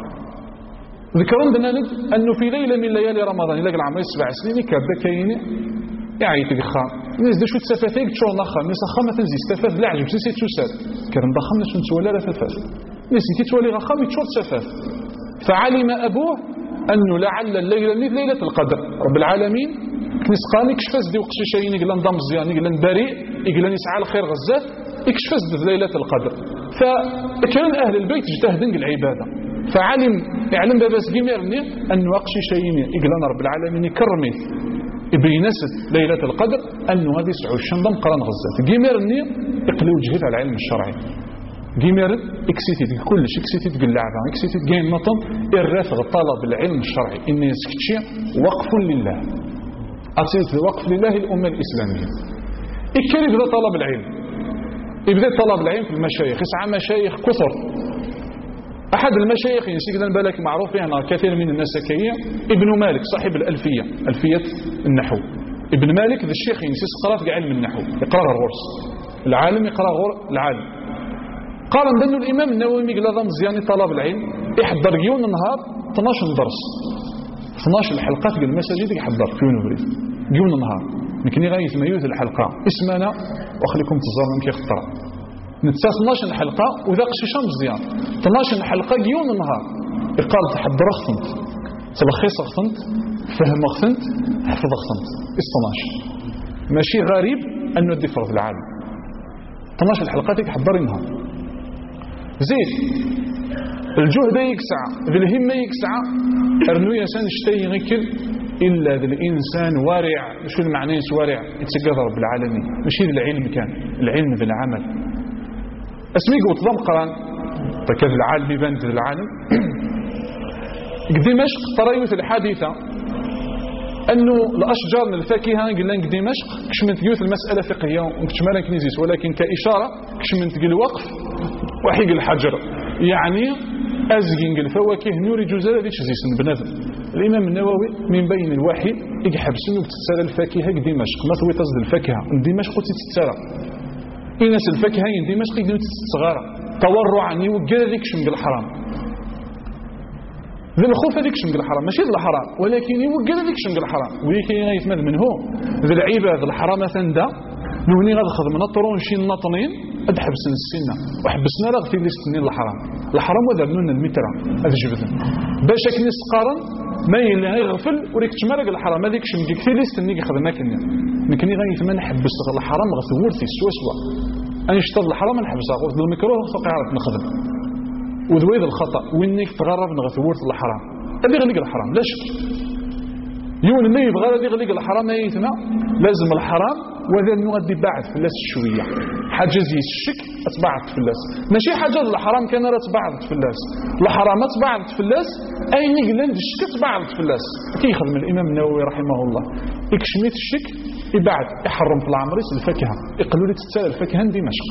ذكرون بناند أنه في ليلة من ليالي رمضان إلا قال عمري 7 سنين كابدا كاين يعيط يخام الناس دا شو تسافاتيك تشور نخا الناس خا ما تنزي استفاد لا عجب سي تساد كان ضخم ناس نتولى لا تفاف الناس كي تولي غخام تشور تسافات فعلم أبوه أنه لعل الليلة ليلة القدر رب العالمين كنسقاني كشفاز دي وقشيشين يقول نضم مزيان يقول بريء يقول يسعى الخير غزات يكشفاز دي ليلة القدر فكان أهل البيت اجتهدن العبادة فعلم يعلم باباس جيميرني أنه أقشيشين يقول رب العالمين يكرميت بينست ليلة القدر أنه هذه سعود شنضم قران غزات جيميرني يقلي وجهه على العلم الشرعي جيميرن اكسيتيد كل شيء اكسيتيد اللعبة اكسيتيد جاين نطم الرافع طلب العلم الشرعي إن يسكتشي وقف لله أصيص وقف لله الأمة الإسلامية إكل يبدأ طلب العلم يبدأ طلب العلم في المشايخ يسعى مشايخ كثر أحد المشايخ ينسيك ذا بالك معروف يعني كثير من الناس كيا ابن مالك صاحب الألفية ألفية النحو ابن مالك ذا الشيخ ينسيس قرأ في علم النحو يقرأ الغرس العالم يقرأ غور العالم قال بأن الإمام النووي يقول هذا مزيان طلب العلم يحضر يوم النهار 12 درس 12 الحلقات في المساجد يحضر في يونيفريت يوم النهار يمكن يغيث ما يوث الحلقة اسمنا وخليكم تزارون كي خطرة نتسا 12 حلقة وذا قشيشان مزيان 12 حلقة يوم النهار يقال تحضر اخثنت تلخيص اخثنت فهم اخثنت حفظ اخثنت 12 ماشي غريب أنه يدفر في العالم 12 حلقات يحضر النهار زيد الجهد يكسع ذي الهمة يكسع أرنو يسان اشتي غيكل إلا ذي الإنسان وارع شو المعنى وارع يتسقى رب العالمين مش ذي العلم كان العلم ذي العمل اسمي قلت ضم قران فكذا العالم يبان ذي العالم دمشق طريوث الحادثة أنه الأشجار من الفاكهة قلنا دمشق كش من تقول المسألة فقهية وكش ما كنيزيس ولكن كإشارة كش من تقول وقف وحيق الحجر يعني أزجين الفواكه نوري جزالة ذي تشزيس بنادم الإمام النووي من بين الوحي يحب سنو تتسالى الفاكهة دمشق ما ثوي تصد الفاكهة دمشق تتسالى إنس الفاكهة دمشق يقدروا تتسغارة تورعا يوقع ذيك شمق الحرام ذي الخوف ذيك شمق الحرام ماشي ذي الحرام ولكن يوقع ذيك شمق الحرام ويكي يتمد من هو ذي العباد الحرام ثندا نوني غاد خذ من الطرون شي نطنين أدحبسن السنة وحبسنا لا غتي لي سنين الحرام وذا بنون المترة هذا جبدن باش كنس قارن ما يلا يغفل وريك تمرق الحرام هذيك شمدي كثير لي سنين خدمنا كني غايت ما نحبس الحرام غثورتي سوا انا اشتغل الحرام نحبسها قلت الميكروه فقع عرفت نخدم وذويد الخطا وينك تغرب نغثورت الحرام هذه غليق الحرام لا شك يون ما يبغى هذه غليق الحرام ما يتنا لازم الحرام وذا نغدي بعد في اللاس شويه حاجه زي الشك اتبعت في اللاس ماشي حاجه الحرام كان راه تبعت في اللاس الحرام تبعت في اللاس اي نقلند الشك تبعت في اللاس كيخدم الامام النووي رحمه الله يكشميت الشك يبعد يحرم في العمريس الفاكهه يقولوا لي تتسال الفاكهه دمشق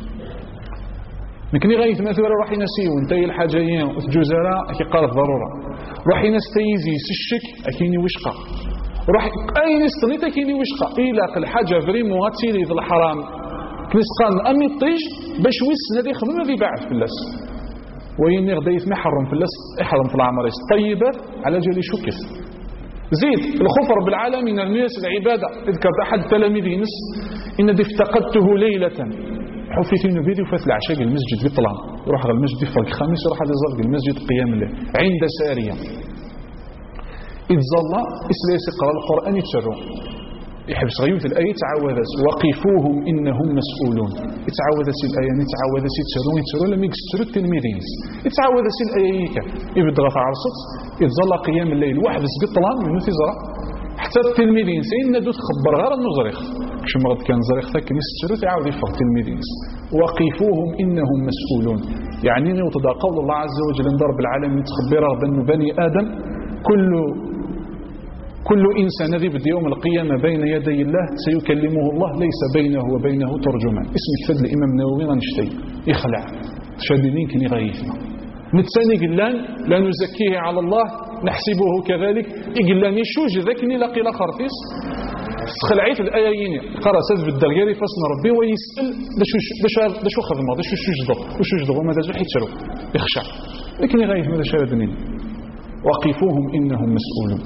لكن غايت مثلا روح ينسيو انتي الحاجيين وتجوزرا كي قال ضروره روح ينستيزي الشك اكيني وشقه روح اي نستنيت اكيني وشقه الى الحاجه فريمو غتسيري في الحرام كنسقان امي طيج باش ويسنا دي خدمه ذي بعد في اللاس وين غدايت ما يحرم في اللاس يحرم في العمريس طيبات على جالي شكس زيد الخوف رب العالمين الناس العباده اذكر احد تلاميذ ينس ان دي افتقدته ليله حفيت انه فيديو فات العشاء المسجد بيطلع يروح على المسجد يفرق الخميس يروح على زرق المسجد قيام الليل عند ساريه اذ ظل اسلاس يقرا القران يتسروا يحبس غيوت الايه تعاوذ وقفوهم انهم مسؤولون يتعاوذ سي الايه يتعاوذ سي يتسروا لما يكسروا التلميذين يتعاوذ سي الايه يبدا غف عرصت اذ ظل قيام الليل واحد بيطلع منه تزرع حتى التلميذين سيدنا دو تخبر غير انه زريخ كش مرض كان زريخ ثاك نستشرت يعاود يفرق التلميذين وقفوهم انهم مسؤولون يعني وتضع قول الله عز وجل ان رب العالمين تخبر بان بني ادم كل انسان ذي يوم القيامه بين يدي الله سيكلمه الله ليس بينه وبينه ترجمان اسم كتاب الامام النووي غنشتي يخلع شادين كني غيثنا نتساني قلان لا نزكيه على الله نحسبه كذلك يقلان يشوج ذاكني لقي لا خرطيس تخلعيت الآيين قرأ سد بالدرجة فصل ربي ويسأل دا شو خدمة دا شو جدو وما دا شو حيتشرو يخشع لكن يغاية ماذا شاردنين وقفوهم إنهم مسؤولون.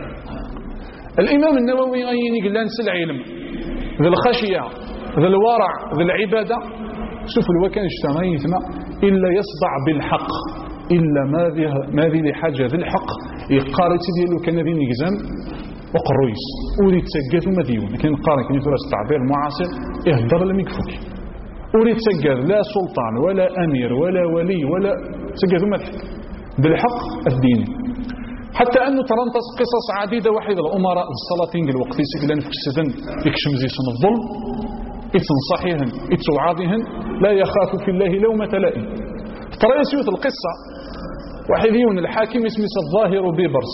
الإمام النووي غايني قال لنا العلم ذا الخشية ذا الورع ذا العبادة شوف الوكان اجتماعي يثنى إلا يصدع بالحق إلا ما ذي لحاجة ذي الحق يقارت ديالو كان ذي نجزم وقرويس أريد تسجد مديون لكن قارن كان يثرس التعبير المعاصر يهدر لم يكفك أريد تسجد لا سلطان ولا أمير ولا ولي ولا تسجد مدح بالحق الديني حتى أنه ترنتص قصص عديدة وحيدة الأمراء السلاطين الوقت يسجلن في السدن يكشم زيسن الظلم يتنصحيهن يتوعاضيهن لا يخاف في الله لومة لائم. ترى يسيوت القصة وحيديون الحاكم اسمه الظاهر بيبرس.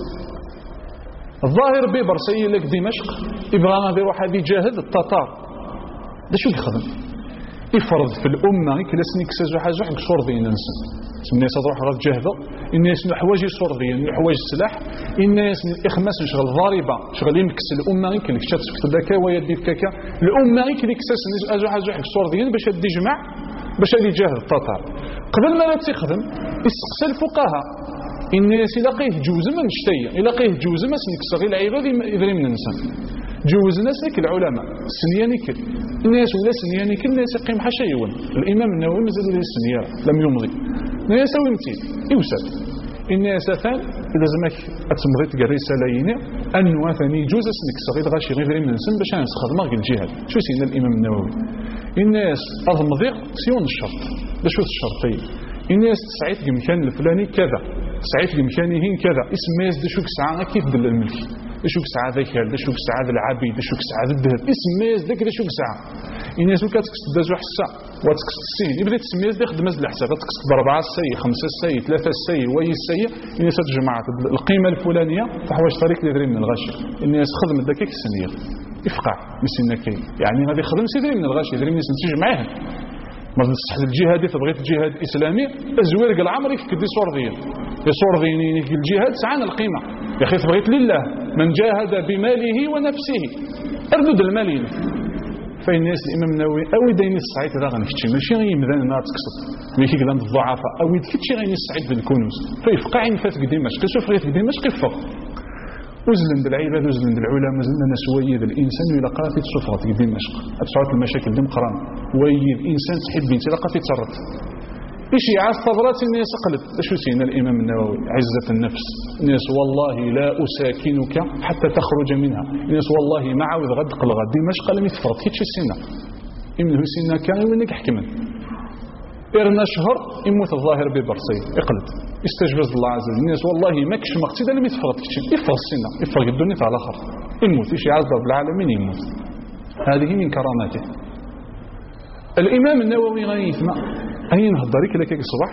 الظاهر بيبرس هي لك دمشق يبغى غادي يروح هذه يجاهد التتار ده شو يخدم يفرض في الأمة كلاسني كسازو حاجة حق شرطين الناس الناس تروح غادي تجاهد الناس من حوايج شرطيين من حوايج السلاح الناس من الإخماس شغل ضاربة شغل يمكس الأمة كلك شاتس في تدكا ويدي في كاكا الأمة كلك كساس حاجة حق شرطيين باش يجمع باش يجاهد التتار قبل ما لا تخدم يسقسى الفقهاء الناس يلاقيه جوز من شتية يلاقيه جوز ما سنكسر غير العباد يدري من الإنسان جوز الناس لك العلماء سنياني كل الناس ولا سنياني كل الناس يقيم حشيون الإمام النووي مازال له السنيارة لم يمضي الناس ويمتي يوسف الناس ثان إذا زمك أتمضي تقري سلايين أنه ثاني جوز سنكسر غير غاشي غير من الإنسان باش نسخد مغ الجهاد شو سينا الإمام النووي الناس أضمضي سيون الشرط باش شو الشرطي الناس تسعيت بمكان الفلاني كذا سعيت بمكانهن كذا اسم ماز دشوك ساعة كيف دل الملك دشوك ساعة ذكر دشوك ساعة العبيد دشوك ساعة الذهب اسم ماز ذاك دشوك ساعة الناس وكاتكس دازو حسا واتكس السين يبدا تسميز داخل ماز الحساب تكس ب4 السي 5 السي 3 السي وي السي الناس تجمع القيمة الفلانية فحواش طريق اللي من الغاشي الناس خدمت داك السنير يفقع مسنا كاين يعني غادي يخدم سيدري من الغاشي يدري الناس نتيج معاه ما نصح الجهاد تبغيت الجهاد الاسلامي الزوير العمر يفكدي صورذين يصورذين الجهاد سعان القيمه يا اخي تبغيت لله من جاهد بماله ونفسه اردد المال فإن الناس الامام النووي او داين السعيد هذا غنفتشي ماشي غير يمدان النار تكسب ماشي كلام الضعفاء او يدكتشي غير السعيد بالكنوز فيفقع فات دمشق شوف غير دمشق يفق وزلن بالعباد وزلن بالعلماء وزلن نسويد الانسان الى قافي تصفرت دمشق تصرف المشاكل دم قران ويد انسان تحب انت الى قافي تصرف ايش يعاس فضلات الناس قلت شو سينا الامام النووي عزة النفس الناس والله لا اساكنك حتى تخرج منها الناس والله ما عاود غد قلغ دمشق لم يتفرط هيك السنه انه سنه كان وينك حكما إرنا شهر يموت الظاهر ببرصي اقلت استجبز الله عز وجل الناس والله ما كش مقتدى لم يتفرط كتشي يفرط السنة يفرط الدنيا على الآخر يموت إيش يعز رب العالمين يموت هذه من كراماته. الإمام النووي غني يسمع أين هضريك لك الصباح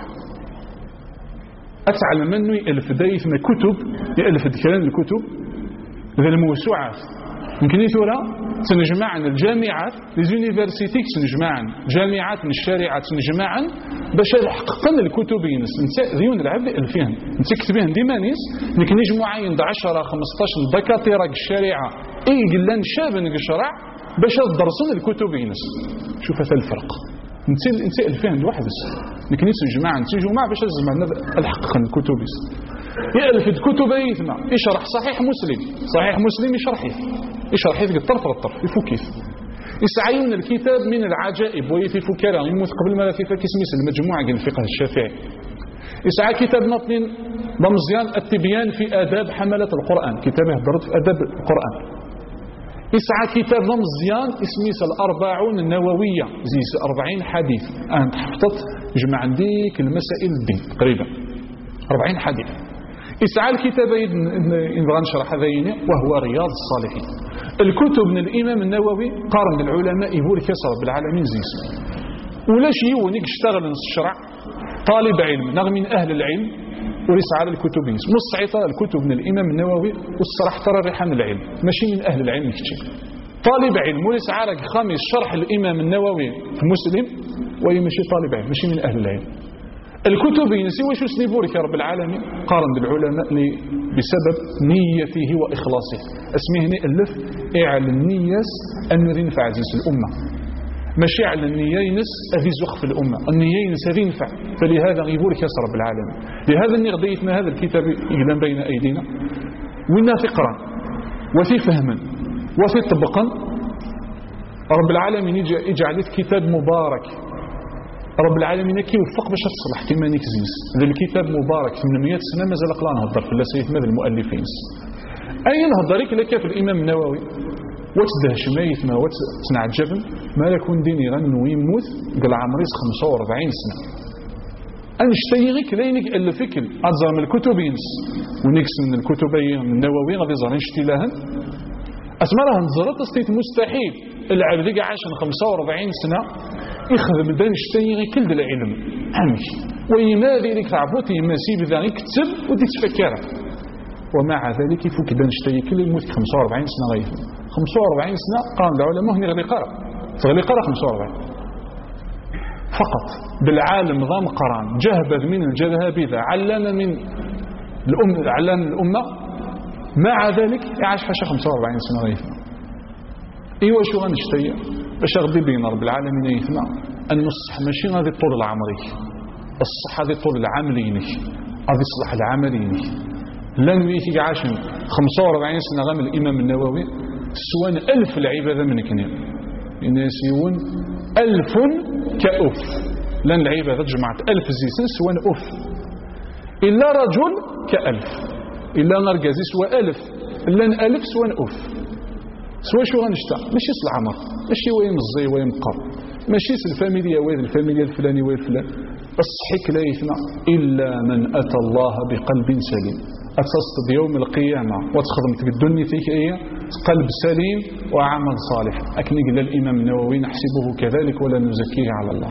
أتعلم منه يألف دايث من كتب يألف كلام الكتب ذا الموسوعات يمكن يثورا سنجمعا الجامعات لزونيفرسيتي سنجمعا جامعات من الشارعات سنجمعا باش يحققن الكتبين نتا ديون العبد الفين نتا كتبين ديما نيس لكن يجمعوا عين 10 15 دكاتره الشارعه اي قلان شاب الشرع باش درسن الكتبين شوف هذا الفرق نتا 2000 واحد بس لكن يسجمعا نتيجمع باش زعما الحققن الكتبيس يألف الكتب يثنى يشرح صحيح مسلم يشرح يثق الطرف للطرف يفكيف يسعيون الكتاب من العجائب ويثف كلام يموت قبل ما كيف اسمه المجموعة قال الفقه الشافعي يسعى كتاب نطن بمزيان التبيان في آداب حملة القرآن كتاب يهضرت في آداب القرآن يسعى كتاب مزيان اسمه الأربعون النووية زيس 40 حديث أنت حفظت جمع عندك المسائل الدين تقريبا 40 حديث يسعى الكتاب نبغى نشرح هذين وهو رياض الصالحين الكتب من الإمام النووي قارن العلماء يقول كسر بالعالمين زيس ولا شيء ونيك اشتغل الشرع طالب علم نغم من أهل العلم وليس على الكتب نص عطاء الكتب من الإمام النووي والصراحة ترى ريحان العلم ماشي من أهل العلم كتير طالب علم وليس على خامس شرح الإمام النووي في مسلم وهي ماشي طالب علم ماشي من أهل العلم الكتب ينسي وشو سنيبورك يا رب العالمين قارن بالعلماء بسبب نيته وإخلاصه. اسمه ألف اعلن النية أن ينفع عزيز الأمة، ماشي على النية ينس أذي زخ في الأمة، النية ينس أذي ينفع. فلهذا غيبولك يا رب العالمين. لهذا نغضيتنا هذا الكتاب يقدم بين أيدينا وإنا فقرا وفي فهما وفي طبقا. رب العالمين يجعل كتاب مبارك، رب العالمين كيوفق باش تصلح كما نكزيس. هذا الكتاب مبارك 800 سنة مازال قلا نهضر في الله ماذا المؤلفين أي نهضريك لك في الإمام النووي وتدهش ميت ما وتنعجب ما يكون ديني غنو يموت قال عمري 45 سنة أنشتيغيك لينك ألفك أتزر من الكتب ينس ونكس من الكتبين من النووي غادي زرين شتيلاهن أسمرها نزرت استيت مستحيل العبد عاش 45 سنة يخدم دانشتيغي كل العلم عمش ويما ذلك تعبوت يما سيب ذا يكتب وديك تفكره ومع ذلك يفوك دانشتيغي كل يموت 45 سنة غير 45 سنة قال العلماء هني غادي يقرأ فغادي يقرأ 45 فقط بالعالم ضام قران جهبذ من الجذابذة علم من الأمة مع ذلك يعيش حاشا 45 سنة غير إيوا شو غنشتي باش غدي بين رب العالمين يثنى أن الصح ماشي غادي طول العمري الصح غادي طول العملينك غادي يصلح العملينك لن ويكي عاشن 45 سنة غام الإمام النووي سوان 1000 العبادة من كنين الناس يون 1000 كأف لن العبادة جمعت 1000 زيسن سوان أف إلا رجل كألف إلا نرقزي سوى 1000 لن 1000 سوان أف سوى شو غنشتا ماشي العمر ماشي وين الزي وين قر ماشي الفاميليا وين الفاميليا الفلاني وين الفلان الصحيك لا يثنى إلا من أتى الله بقلب سليم أتصدق يوم القيامة وتخدم في الدنيا فيك إيه قلب سليم وعمل صالح أكن قال الإمام النووي نحسبه كذلك ولا نزكيه على الله.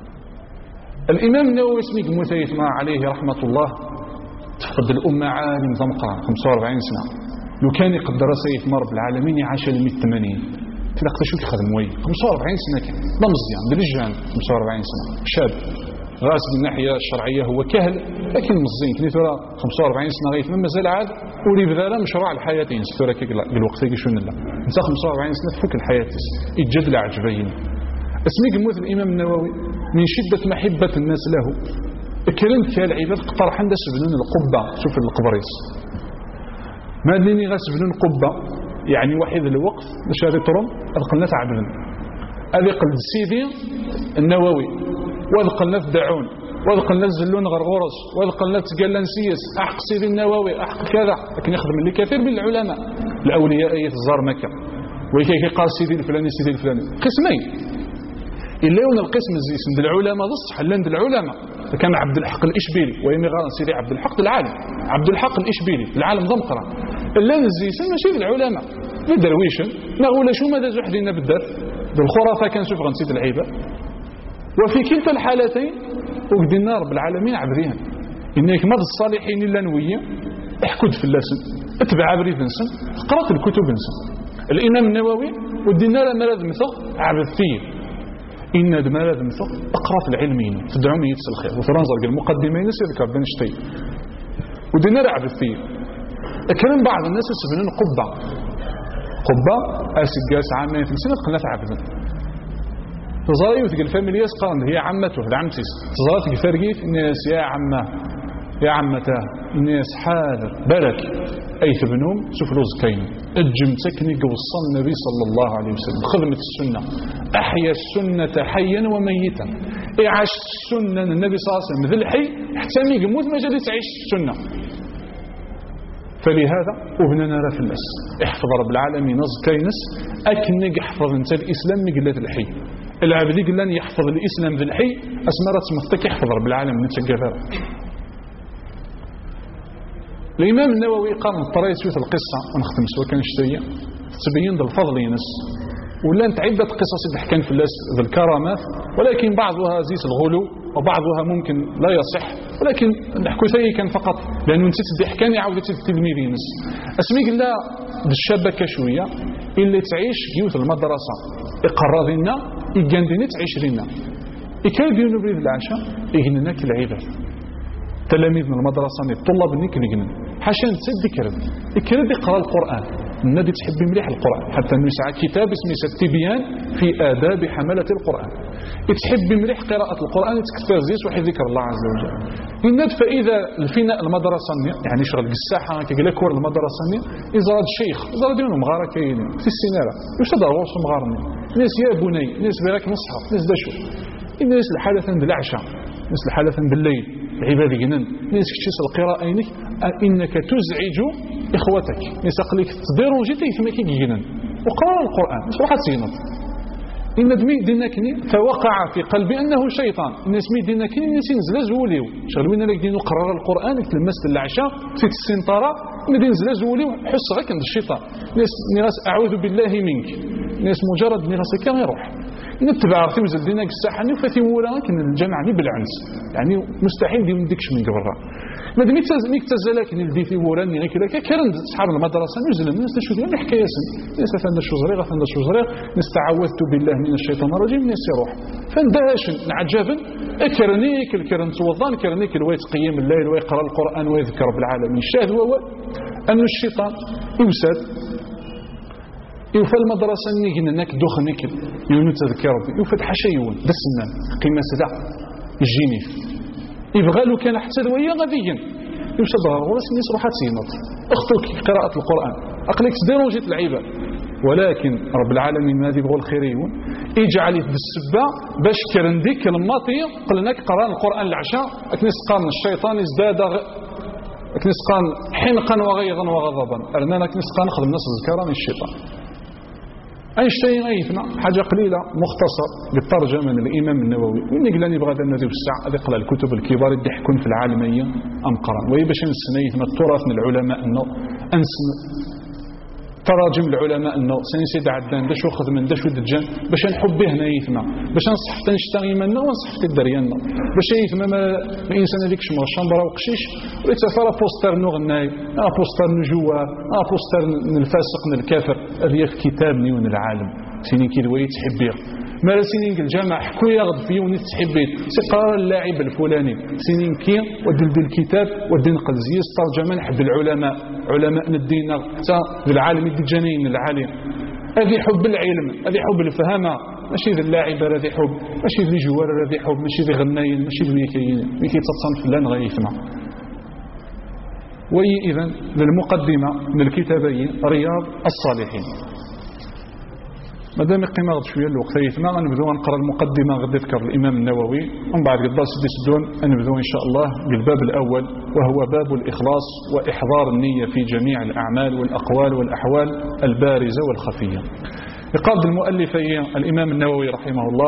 الإمام النووي اسمه مثيث ما عليه رحمة الله تفقد الأمة عالم ضمقرة 45 سنة لو كان يقدر سيف مرب العالمين يعيش ل 180 تلاقي شو يخدم وي 45 سنة كان ما مزيان درجان 45 سنة شاب راس من الناحية الشرعية هو كهل لكن مزين كني ترى 45 سنة غيث ما مازال عاد ولي بذلا مشروع الحياتين ستورا كي الوقت كي شنو لا انت 45 سنة تفك الحياة يتجد العجبين اسمي قموت الإمام النووي من شدة محبة الناس له كلمت يا العباد اقترح عند سبنون القبة شوف القبريس ما ديني غسبنون قبة يعني وحيد الوقت باش هذه ترم أذقلنا تعبدن هذه قلت سيدي النووي وذقلنا الدعون وذقلنا الزلون غرغورس وذقلنا تقلن سيس أحق سيدي النووي أحق كذا لكن يخدم اللي كثير من العلماء الأولياء يتزار مكة ويكي قال سيدي الفلاني سيدي الفلاني قسمين إلا يون القسم الزيس عند العلماء ضص حلا عند العلماء كان عبد الحق الإشبيلي ويمي غير سيدي عبد الحق العالم عبد الحق الإشبيلي العالم ضمقرة إلا الزيس ماشي العلماء بالدرويشن نقول شو ماذا زحدنا بالدر بالخرافة كان شوف غنسيت العيبة وفي كلتا الحالتين وقدنا رب العالمين عبريها إنك ماذا الصالحين إلا نوية احكد في اللسن اتبع عبري بنسن قرأت الكتب بنسن الإمام النووي ودينا لما لازم مثل عبد فيه إن دما لازم مثل اقرأ في العلمين تدعوني يتسل الخير وفرنزل المقدمين يذكر بين شتي ودينا عبد فيه كلام بعض الناس يسبنون قبة أسجاس عامين في سنة قلنا عبدا تظاهي وتقول فاميلياس قال هي عمته عمتيس تظاهي تقول فرقيت الناس يا عمته الناس حاضر بالك أي ثبنوم شوف روز كين الجم تكني قوصا النبي صلى الله عليه وسلم خدمة السنة أحيا السنة حيا وميتا عاش السنة النبي صلى الله عليه وسلم ذي الحي حتى يموت ما جالس تعيش السنة فلهذا وبننا راه في الناس احفظ رب العالمين كينس أكنك احفظ انت الإسلام مقلة الحي العبد قال لن يحفظ الإسلام ذي الحي أسمرت مفتك يحفظ رب العالمين نتشقفها الإمام النووي قام الطريق في القصة ونختم سوا كان شتية تبين ذا الفضل ينس ولا انت عدة قصص يحكين في الناس ذا الكرامات ولكن بعضها زيس الغلو وبعضها ممكن لا يصح ولكن نحكو ثاني كان فقط لأنه نسيت الضحكان يعاود التلميذ ينس اسمي قلنا بالشبكة شوية اللي تعيش جيوت المدرسة يقرضنا يقانديني تعيش لنا يكايدينو بريد العشاء يهننا كالعباد تلاميذ من المدرسة الطلاب نيك نجنن حاشا نتسد يكرد يقرأ القرآن. النبي تحب مليح القرآن حتى أنه يسعى كتاب اسمه التبيان في آداب حملة القرآن. تحب مليح قراءة القرآن تكثر زيس وحي ذكر الله عز وجل. الند فإذا الفناء المدرسة يعني شغل الساحة كيقول لك المدرسة إزراد الشيخ إزراد دينهم مغارة كاينين في السينارة يشتد غوص مغارني ناس يا بني ناس براك مصحف ناس داشو الناس الحدث عند العشاء ناس الحدث عند الليل العباد جنن ناس كتشيس القراءة إنك تزعج إخوتك ناس أقليك تديرون جيتي ثمك جنن وقرأ القرآن مش واحد سينط إن دمي دينكني فوقع في قلبي أنه شيطان الناس مي دينكني الناس ينزل زوليو شغلوين لك دينو قرر القرآن تلمست العشاء في السنطرة ندي نزل زوليو حس غير عند الشيطان ناس أعوذ بالله منك ناس مجرد ناس كان يروح نتبع عرفتي وزل دينك الساحة وفاتي ولا كان الجمع بالعنس يعني مستحيل دي مديكش من قبل ما دمي تزلك نديتي وراني غير كذا كان اصحاب المدرسه نزل الناس شو ديال الحكايه الناس فند شو صغير فند شو صغير نستعوذت بالله من الشيطان الرجيم الناس يروح فندهش نعجبن اكرنيك الكرن توضان كرنيك الويت قيام الليل ويقرا القران ويذكر رب العالمين الشاهد هو ان الشيطان يوسد يوفى المدرسه نيجي انك دخنك يونو تذكر يوفى حشيون دسنا قيمه سدا الجينيف يبغى له كان حتى ويا غاديين يمشي ظهر وراس الناس روحها تسينط اختك قراءه القران اقلك تديروا جيت العيبه ولكن رب العالمين ما يبغوا الخيريون يجعل بالسبه باش كرنديك الماطي قلناك قران القران العشاء كنسقان الشيطان ازداد كنسقان حنقا وغيظا وغضبا ارنانا كنسقان خدم نص الذكران الشيطان أينشتاين غيثنا حاجة قليلة مختصر بالترجمة من الإمام النووي وإني قلاني بغدا النذي والساعة هذه قلال الكتب الكبار اللي يحكون في العالمية أمقرا ويباش نسنيثنا التراث من العلماء أنه أنسن تراجم العلماء أنه سنسيد عدان داش وخذ من داش ودجان باش نحبه نايثنا باش نصح تنشتغي منا ونصح تدريانا باش يثنا ما إنسان هذيك شمر الشمبرة وقشيش ويتفرى بوستر نغناي بوستر نجوار بوستر الفاسق الكافر هذه في كتاب نيون العالم سينين كيدوي تحبيه ما سينين الجامع حكوا يغض فيه ونتحبيت سقرار اللاعب الفلاني سينين كي ودلد الكتاب ودين قلزيس ترجمة نحب العلماء علماء الدين حتى بالعالم الدجانين العالم هذه حب العلم هذه حب الفهامة ماشي ذي اللاعب هذه حب ماشي ذي جوار هذه حب ماشي ذي غناين ماشي ذي ميكي تتصنف لان غيثنا وي إذن للمقدمة من الكتابين رياض الصالحين مادام قيمة شوية الوقت يثنا غنبدو نقرا المقدمة غادي يذكر الإمام النووي ومن بعد قد سدون نبدو إن شاء الله بالباب الأول وهو باب الإخلاص وإحضار النية في جميع الأعمال والأقوال والأحوال البارزة والخفية. يقال المؤلف الإمام النووي رحمه الله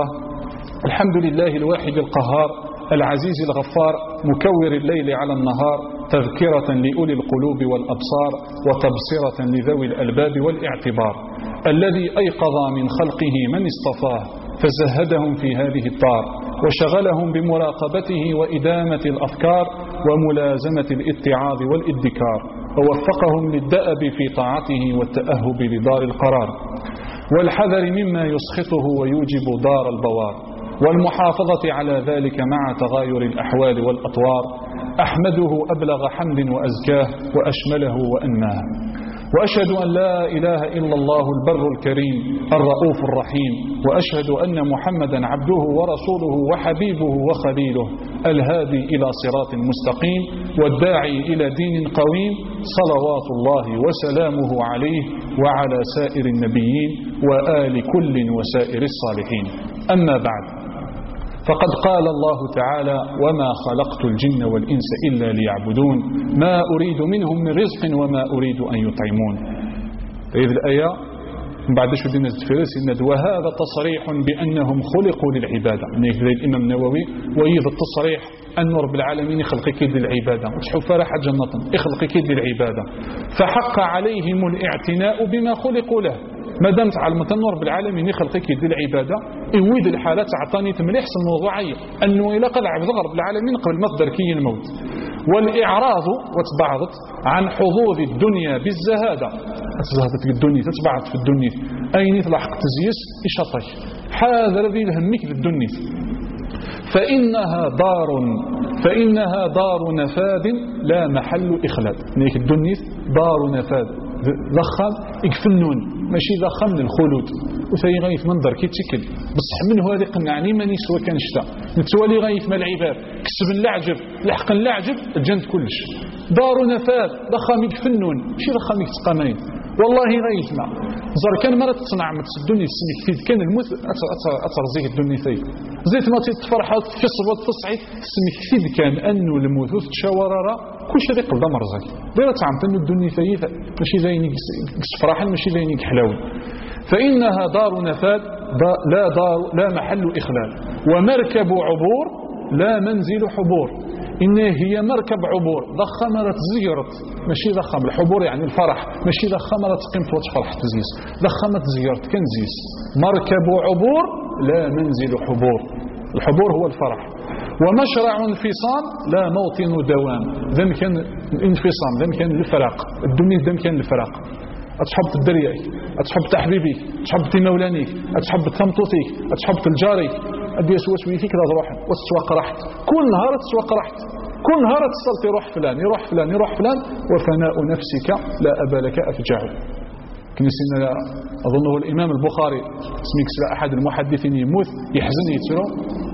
الحمد لله الواحد القهار العزيز الغفار مكور الليل على النهار تذكرة لأولي القلوب والأبصار وتبصرة لذوي الألباب والاعتبار الذي أيقظ من خلقه من اصطفاه فزهدهم في هذه الطار وشغلهم بمراقبته وإدامة الأفكار وملازمة الاتعاظ والادكار ووفقهم للدأب في طاعته والتأهب لدار القرار والحذر مما يسخطه ويوجب دار البوار والمحافظة على ذلك مع تغاير الأحوال والأطوار أحمده أبلغ حمد وأزكاه وأشمله وأناه وأشهد أن لا إله إلا الله البر الكريم الرؤوف الرحيم وأشهد أن محمدا عبده ورسوله وحبيبه وخليله الهادي إلى صراط مستقيم والداعي إلى دين قويم صلوات الله وسلامه عليه وعلى سائر النبيين وآل كل وسائر الصالحين أما بعد فقد قال الله تعالى وما خلقت الجن والإنس إلا ليعبدون ما أريد منهم من رزق وما أريد أن يطعمون. هذه الآية من بعد شو دينا الفرس إن وهذا تصريح بأنهم خلقوا للعبادة من الإمام النووي وإذا التصريح أن رب العالمين يخلق كيد للعبادة وتشوف راحة جنة يخلق كيد للعبادة فحق عليهم الاعتناء بما خلقوا له ما دام تعلمت أن رب العالمين يخلق كيد للعبادة يويد الحالات عطاني تمليح الموضوعية أنه إلا قد عبد رب العالمين قبل ما تقدر كي الموت والإعراض وتبعضت عن حظوظ الدنيا بالزهادة تزهدت الدنيا تتبعض في الدنيا أين تلاحق تزيس إشاطي هذا الذي يهمك في الدنيا فإنها دار فإنها دار نفاذ لا محل إخلاد. نيك الدنيا دار نفاذ ضخم يكفنون ماشي ضخم للخلود وثاني غايف منظر كي تشكل بصح من هو هذه قنعني ماني سوا كان شتا نتوالي غايف مال العباد كسب العجب لحق العجب الجنت كلش. دار نفاذ ضخم يكفنون ماشي ضخم يتقامين والله غايف ما زر كان مرة تصنع ما تسدوني السميك فيد كان الموت أترزيه الدنيا ثي زيت ما تتفرحات تفصل وتصعيد السميك فيد كان أنه الموت وتشاورارا كل شيء قلب مرزق ديرا تعمت أنه الدنيا ثي ماشي زيني فرحا ماشي زيني حلاوي. فإنها دار نفاذ لا محل إخلال ومركب عبور لا منزل حبور. إن هي مركب عبور ضخمرة زيرت ماشي ضخم الحبور يعني الفرح ماشي ضخمرة قيمة وتفرح تزيس ضخمت زيرت كان زيس مركب عبور لا منزل حبور. الحبور هو الفرح. ومشرع انفصام لا موطن دوام. ذم كان الانفصام ذم كان الفراق الدنيا ذم كان الفراق أتحب الدرياك أتحب تحبيبيك أتحب تمولانيك أتحب تمطوطيك أتحب الجاريك أدي يسوي فيك لا روح وتسوق رحت كل نهار تسوق رحت كل نهار تصلت يروح فلان يروح فلان يروح فلان وفناء نفسك لا أبا لك أفجع. كنسينا أظنه الإمام البخاري اسميك سلا أحد المحدثين يموت يحزن يتسرو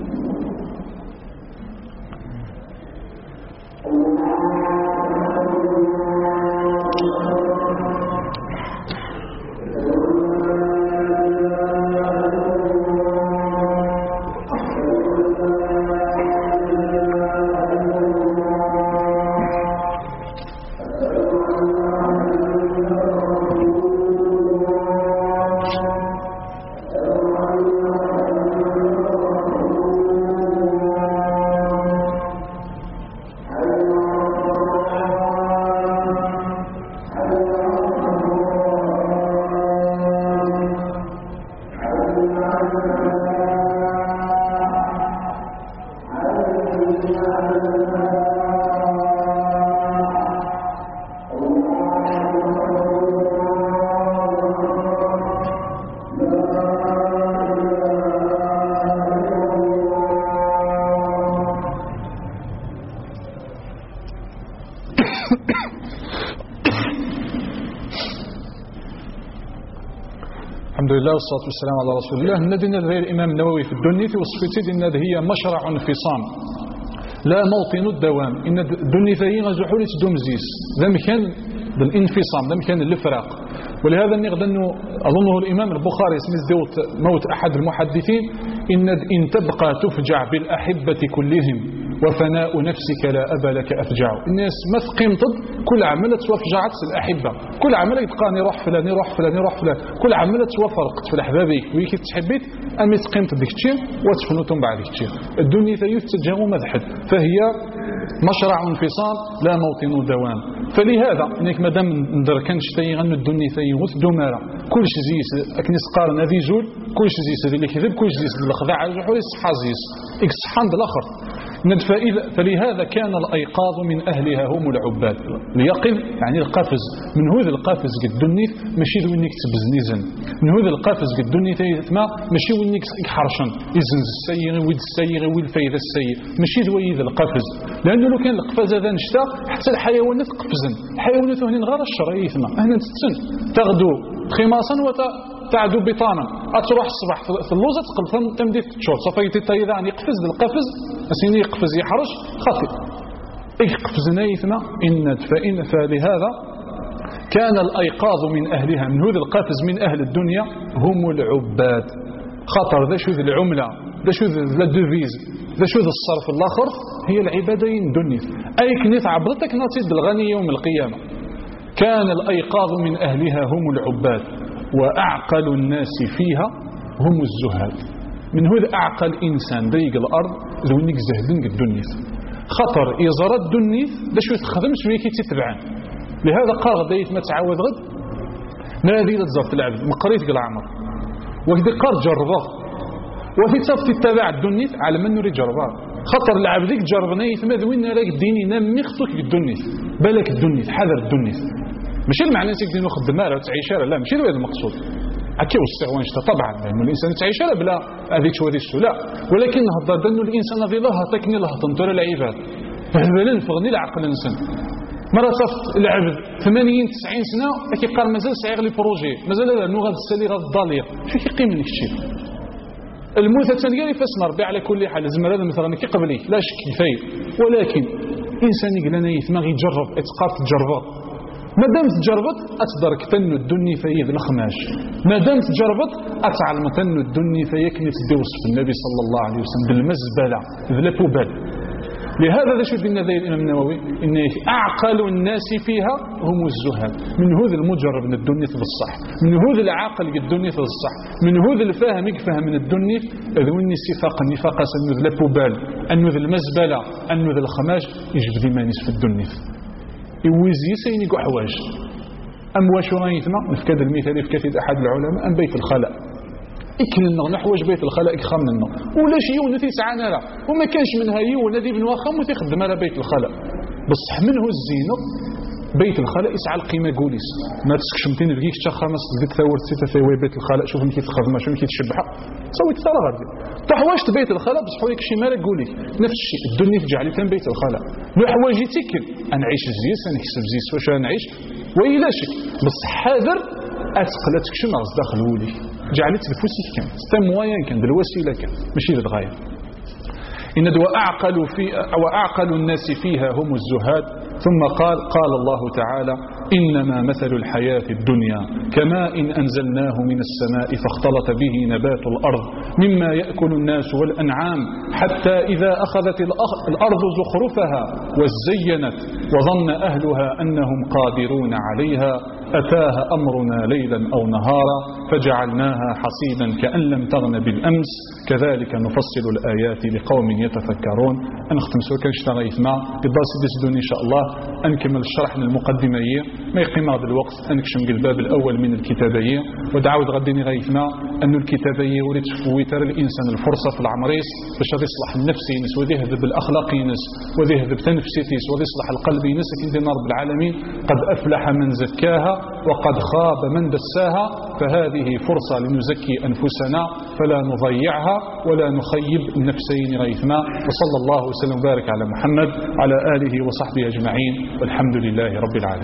الحمد لله والصلاة والسلام على رسول الله. ندينا ذي الإمام النووي في الدنيا وصفتي إن هي مشرع انفصام لا موطن الدوام. إن الدنيا ذي غزحولي تدوم زيس ذا مكان بالانفصام ذا مكان الفراق. ولهذا نقدر أنه أظنه الإمام البخاري اسمه موت أحد المحدثين إن تبقى تفجع بالأحبة كلهم وفناء نفسك لا أبا لك أفجع. الناس ما تقيمتض كل عملة توفجعت الأحبة كل عملة يبقاني روح فلان يروح فلان يروح فلان كل عملة توفرقت في الأحبابيك ويكي تحبيت أمي تقيمت ديك تشير وتفنوتم بعد تشير. الدنيا ثيوث تتجاو مذحد فهي مشرع انفصام لا موطن دوام. فلهذا انك مادام ندر كانش تيغن الدنيا ثيوث دمارة كل شيء زيس اكني سقارن هذه زول كل شيء زيس اللي كذب كل شيء زيس الخداع على الحول صحا زيس اكسحان بالاخر. فلهذا كان الأيقاظ من أهلها هم العباد. اليقظ يعني القفز من هذا القفز قد الدنيا ماشي ذوينك تبزنيزن من هذا القفز قد الدنيا تيثما ماشي وينك يحرشن يزنز السيء ويد السيء ويد الفايدة السيء ماشي ذوي ذا القفز. لأنه لو كان القفز هذا نشتا حتى الحيوانات قفزن الحيوانات هنا غير الشرع يثما هنا تتسن تغدو خماصا تعدو بطانا أتروح الصباح في اللوزة تقلثن تمديت تشور صفايتي الطيدان يقفز بالقفز أسيني يقفز يحرش خاطئ يقفز نايثنا فلهذا كان الأيقاظ من أهلها من هذا القفز من أهل الدنيا هم العباد. خطر ذا شو ذا العملة ذا شو ذا الدفيز ذا شو ذا الصرف الآخر هي العبادين الدنيا أي كنت عبرتك نصيد الغني يوم القيامة. كان الأيقاظ من أهلها هم العباد وأعقل الناس فيها هم الزهاد. من هذا أعقل إنسان ضيق الأرض ذو إنك زهدن الدنيا خطر إزارة الدنيا باش يتخدمش ويكي تتبعان. لهذا قال غدايت ما تعاود غد ما هذه لتزرت العبد مقريت العمر وكذا قال جربه وفي تصف تتبع الدنيا على من نريد جربه. خطر العبد جربنا يثما ذوين راك ديني نام يخطوك الدنيا بالك الدنيا حذر الدنيا ماشي المعنى انك دينو خدمه ولا تعيشها لا ماشي هذا المقصود. هكا واستعوانشتا طبعا لأنه الإنسان تعيش لا بلا هذيك شواريشتو لا، ولكن هضر أنه الإنسان هذه الله تكني الله تنطر العباد فهبلا فغني العقل الإنسان مرة صفت العبد 80-90 سنة كيقال مازال صغير لي بروجي مازال لا نو غاد السالي غاد الضالية شو كيقيم لك الشيء الموت الثانية اللي فاسمر بها على كل حال زعما هذا مثلا كي قبلي لا شك كفاية، ولكن إنسان يقول يثما غيجرب اتقاط تجربه ما دام تجربت أتدرك تنو الدنيا فيه الخماش ما دام تجربت أتعلم تنو الدنيا فيك نتدوس في النبي صلى الله عليه وسلم بالمزبلة ذا بوبال. لهذا ذا شو دينا ذا الإمام النووي إن أعقل الناس فيها هم الزهاد من هذا المجرب من الدنيا بالصح من هذا العاقل الدنيا بالصح من هذا الفاهم يفهم من الدنيا ذوني صفاق النفاق أنه ذا بوبال أنه ذا المزبلة أنه ذا الخماش يجب ذي مانيس في الدنيا يوزي سينيكو حواج أم واشو غايثنا نفكاد المثال في كثير أحد العلماء أم بيت الخلاء إكلنا نحوج بيت الخلاء إكخامنا ولا شيء ونثي سعانا لا وما كانش منها يو ندي بن واخم وتخدم على بيت الخلاء بصح منه الزينة بيت الخلاء يسعى القيمة قوليس ما تسكشمتين لقيك خمس لقيت ثور ستة ثوي بيت الخلاء شوف كيف تخدمها شوف كيف تشبحها سويت ثرى غادي تحواجت بيت الخلاء بس حواليك شي مالك قولي نفس الشيء الدنيا تجعلي كان بيت الخلاء لو حواجي تكل أنعيش الزيس أنكسب زيس واش نعيش وإلا شك بس حاذر أتقلتك شو ناقص داخل ولي جعلت الفوسيك كان ستموايا كان بالوسيلة كان ماشي للغاية إن وأعقل الناس فيها هم الزهاد. ثم قال الله تعالى إنما مثل الحياة الدنيا كماء أنزلناه من السماء فاختلط به نبات الأرض مما يأكل الناس والأنعام حتى إذا أخذت الأرض زخرفها وزينت وظن أهلها أنهم قادرون عليها أتاها أمرنا ليلا أو نهارا فجعلناها حصيدا كأن لم تغن بالأمس كذلك نفصل الآيات لقوم يتفكرون. أنختم سوكا اشتغيت مع بباسي دسدون إن شاء الله أنكمل الشرح للمقدمية ما يقيم هذا الوقت أنكشم الباب الأول من الكتابية ودعوت غديني غيثنا أن الكتابية وريد شفوي ترى الإنسان الفرصة في العمريس باش يصلح النفسي نس وذي يهذب الأخلاقي نس وذي يهذب تنفسيتيس وذي يصلح القلبي نس كنت رب العالمين قد أفلح من زكاها وقد خاب من دساها فهذه فرصة لنزكي أنفسنا فلا نضيعها ولا نخيب النفسين غيثنا. وصلى الله وسلم وبارك على محمد على آله وصحبه أجمعين والحمد لله رب العالمين.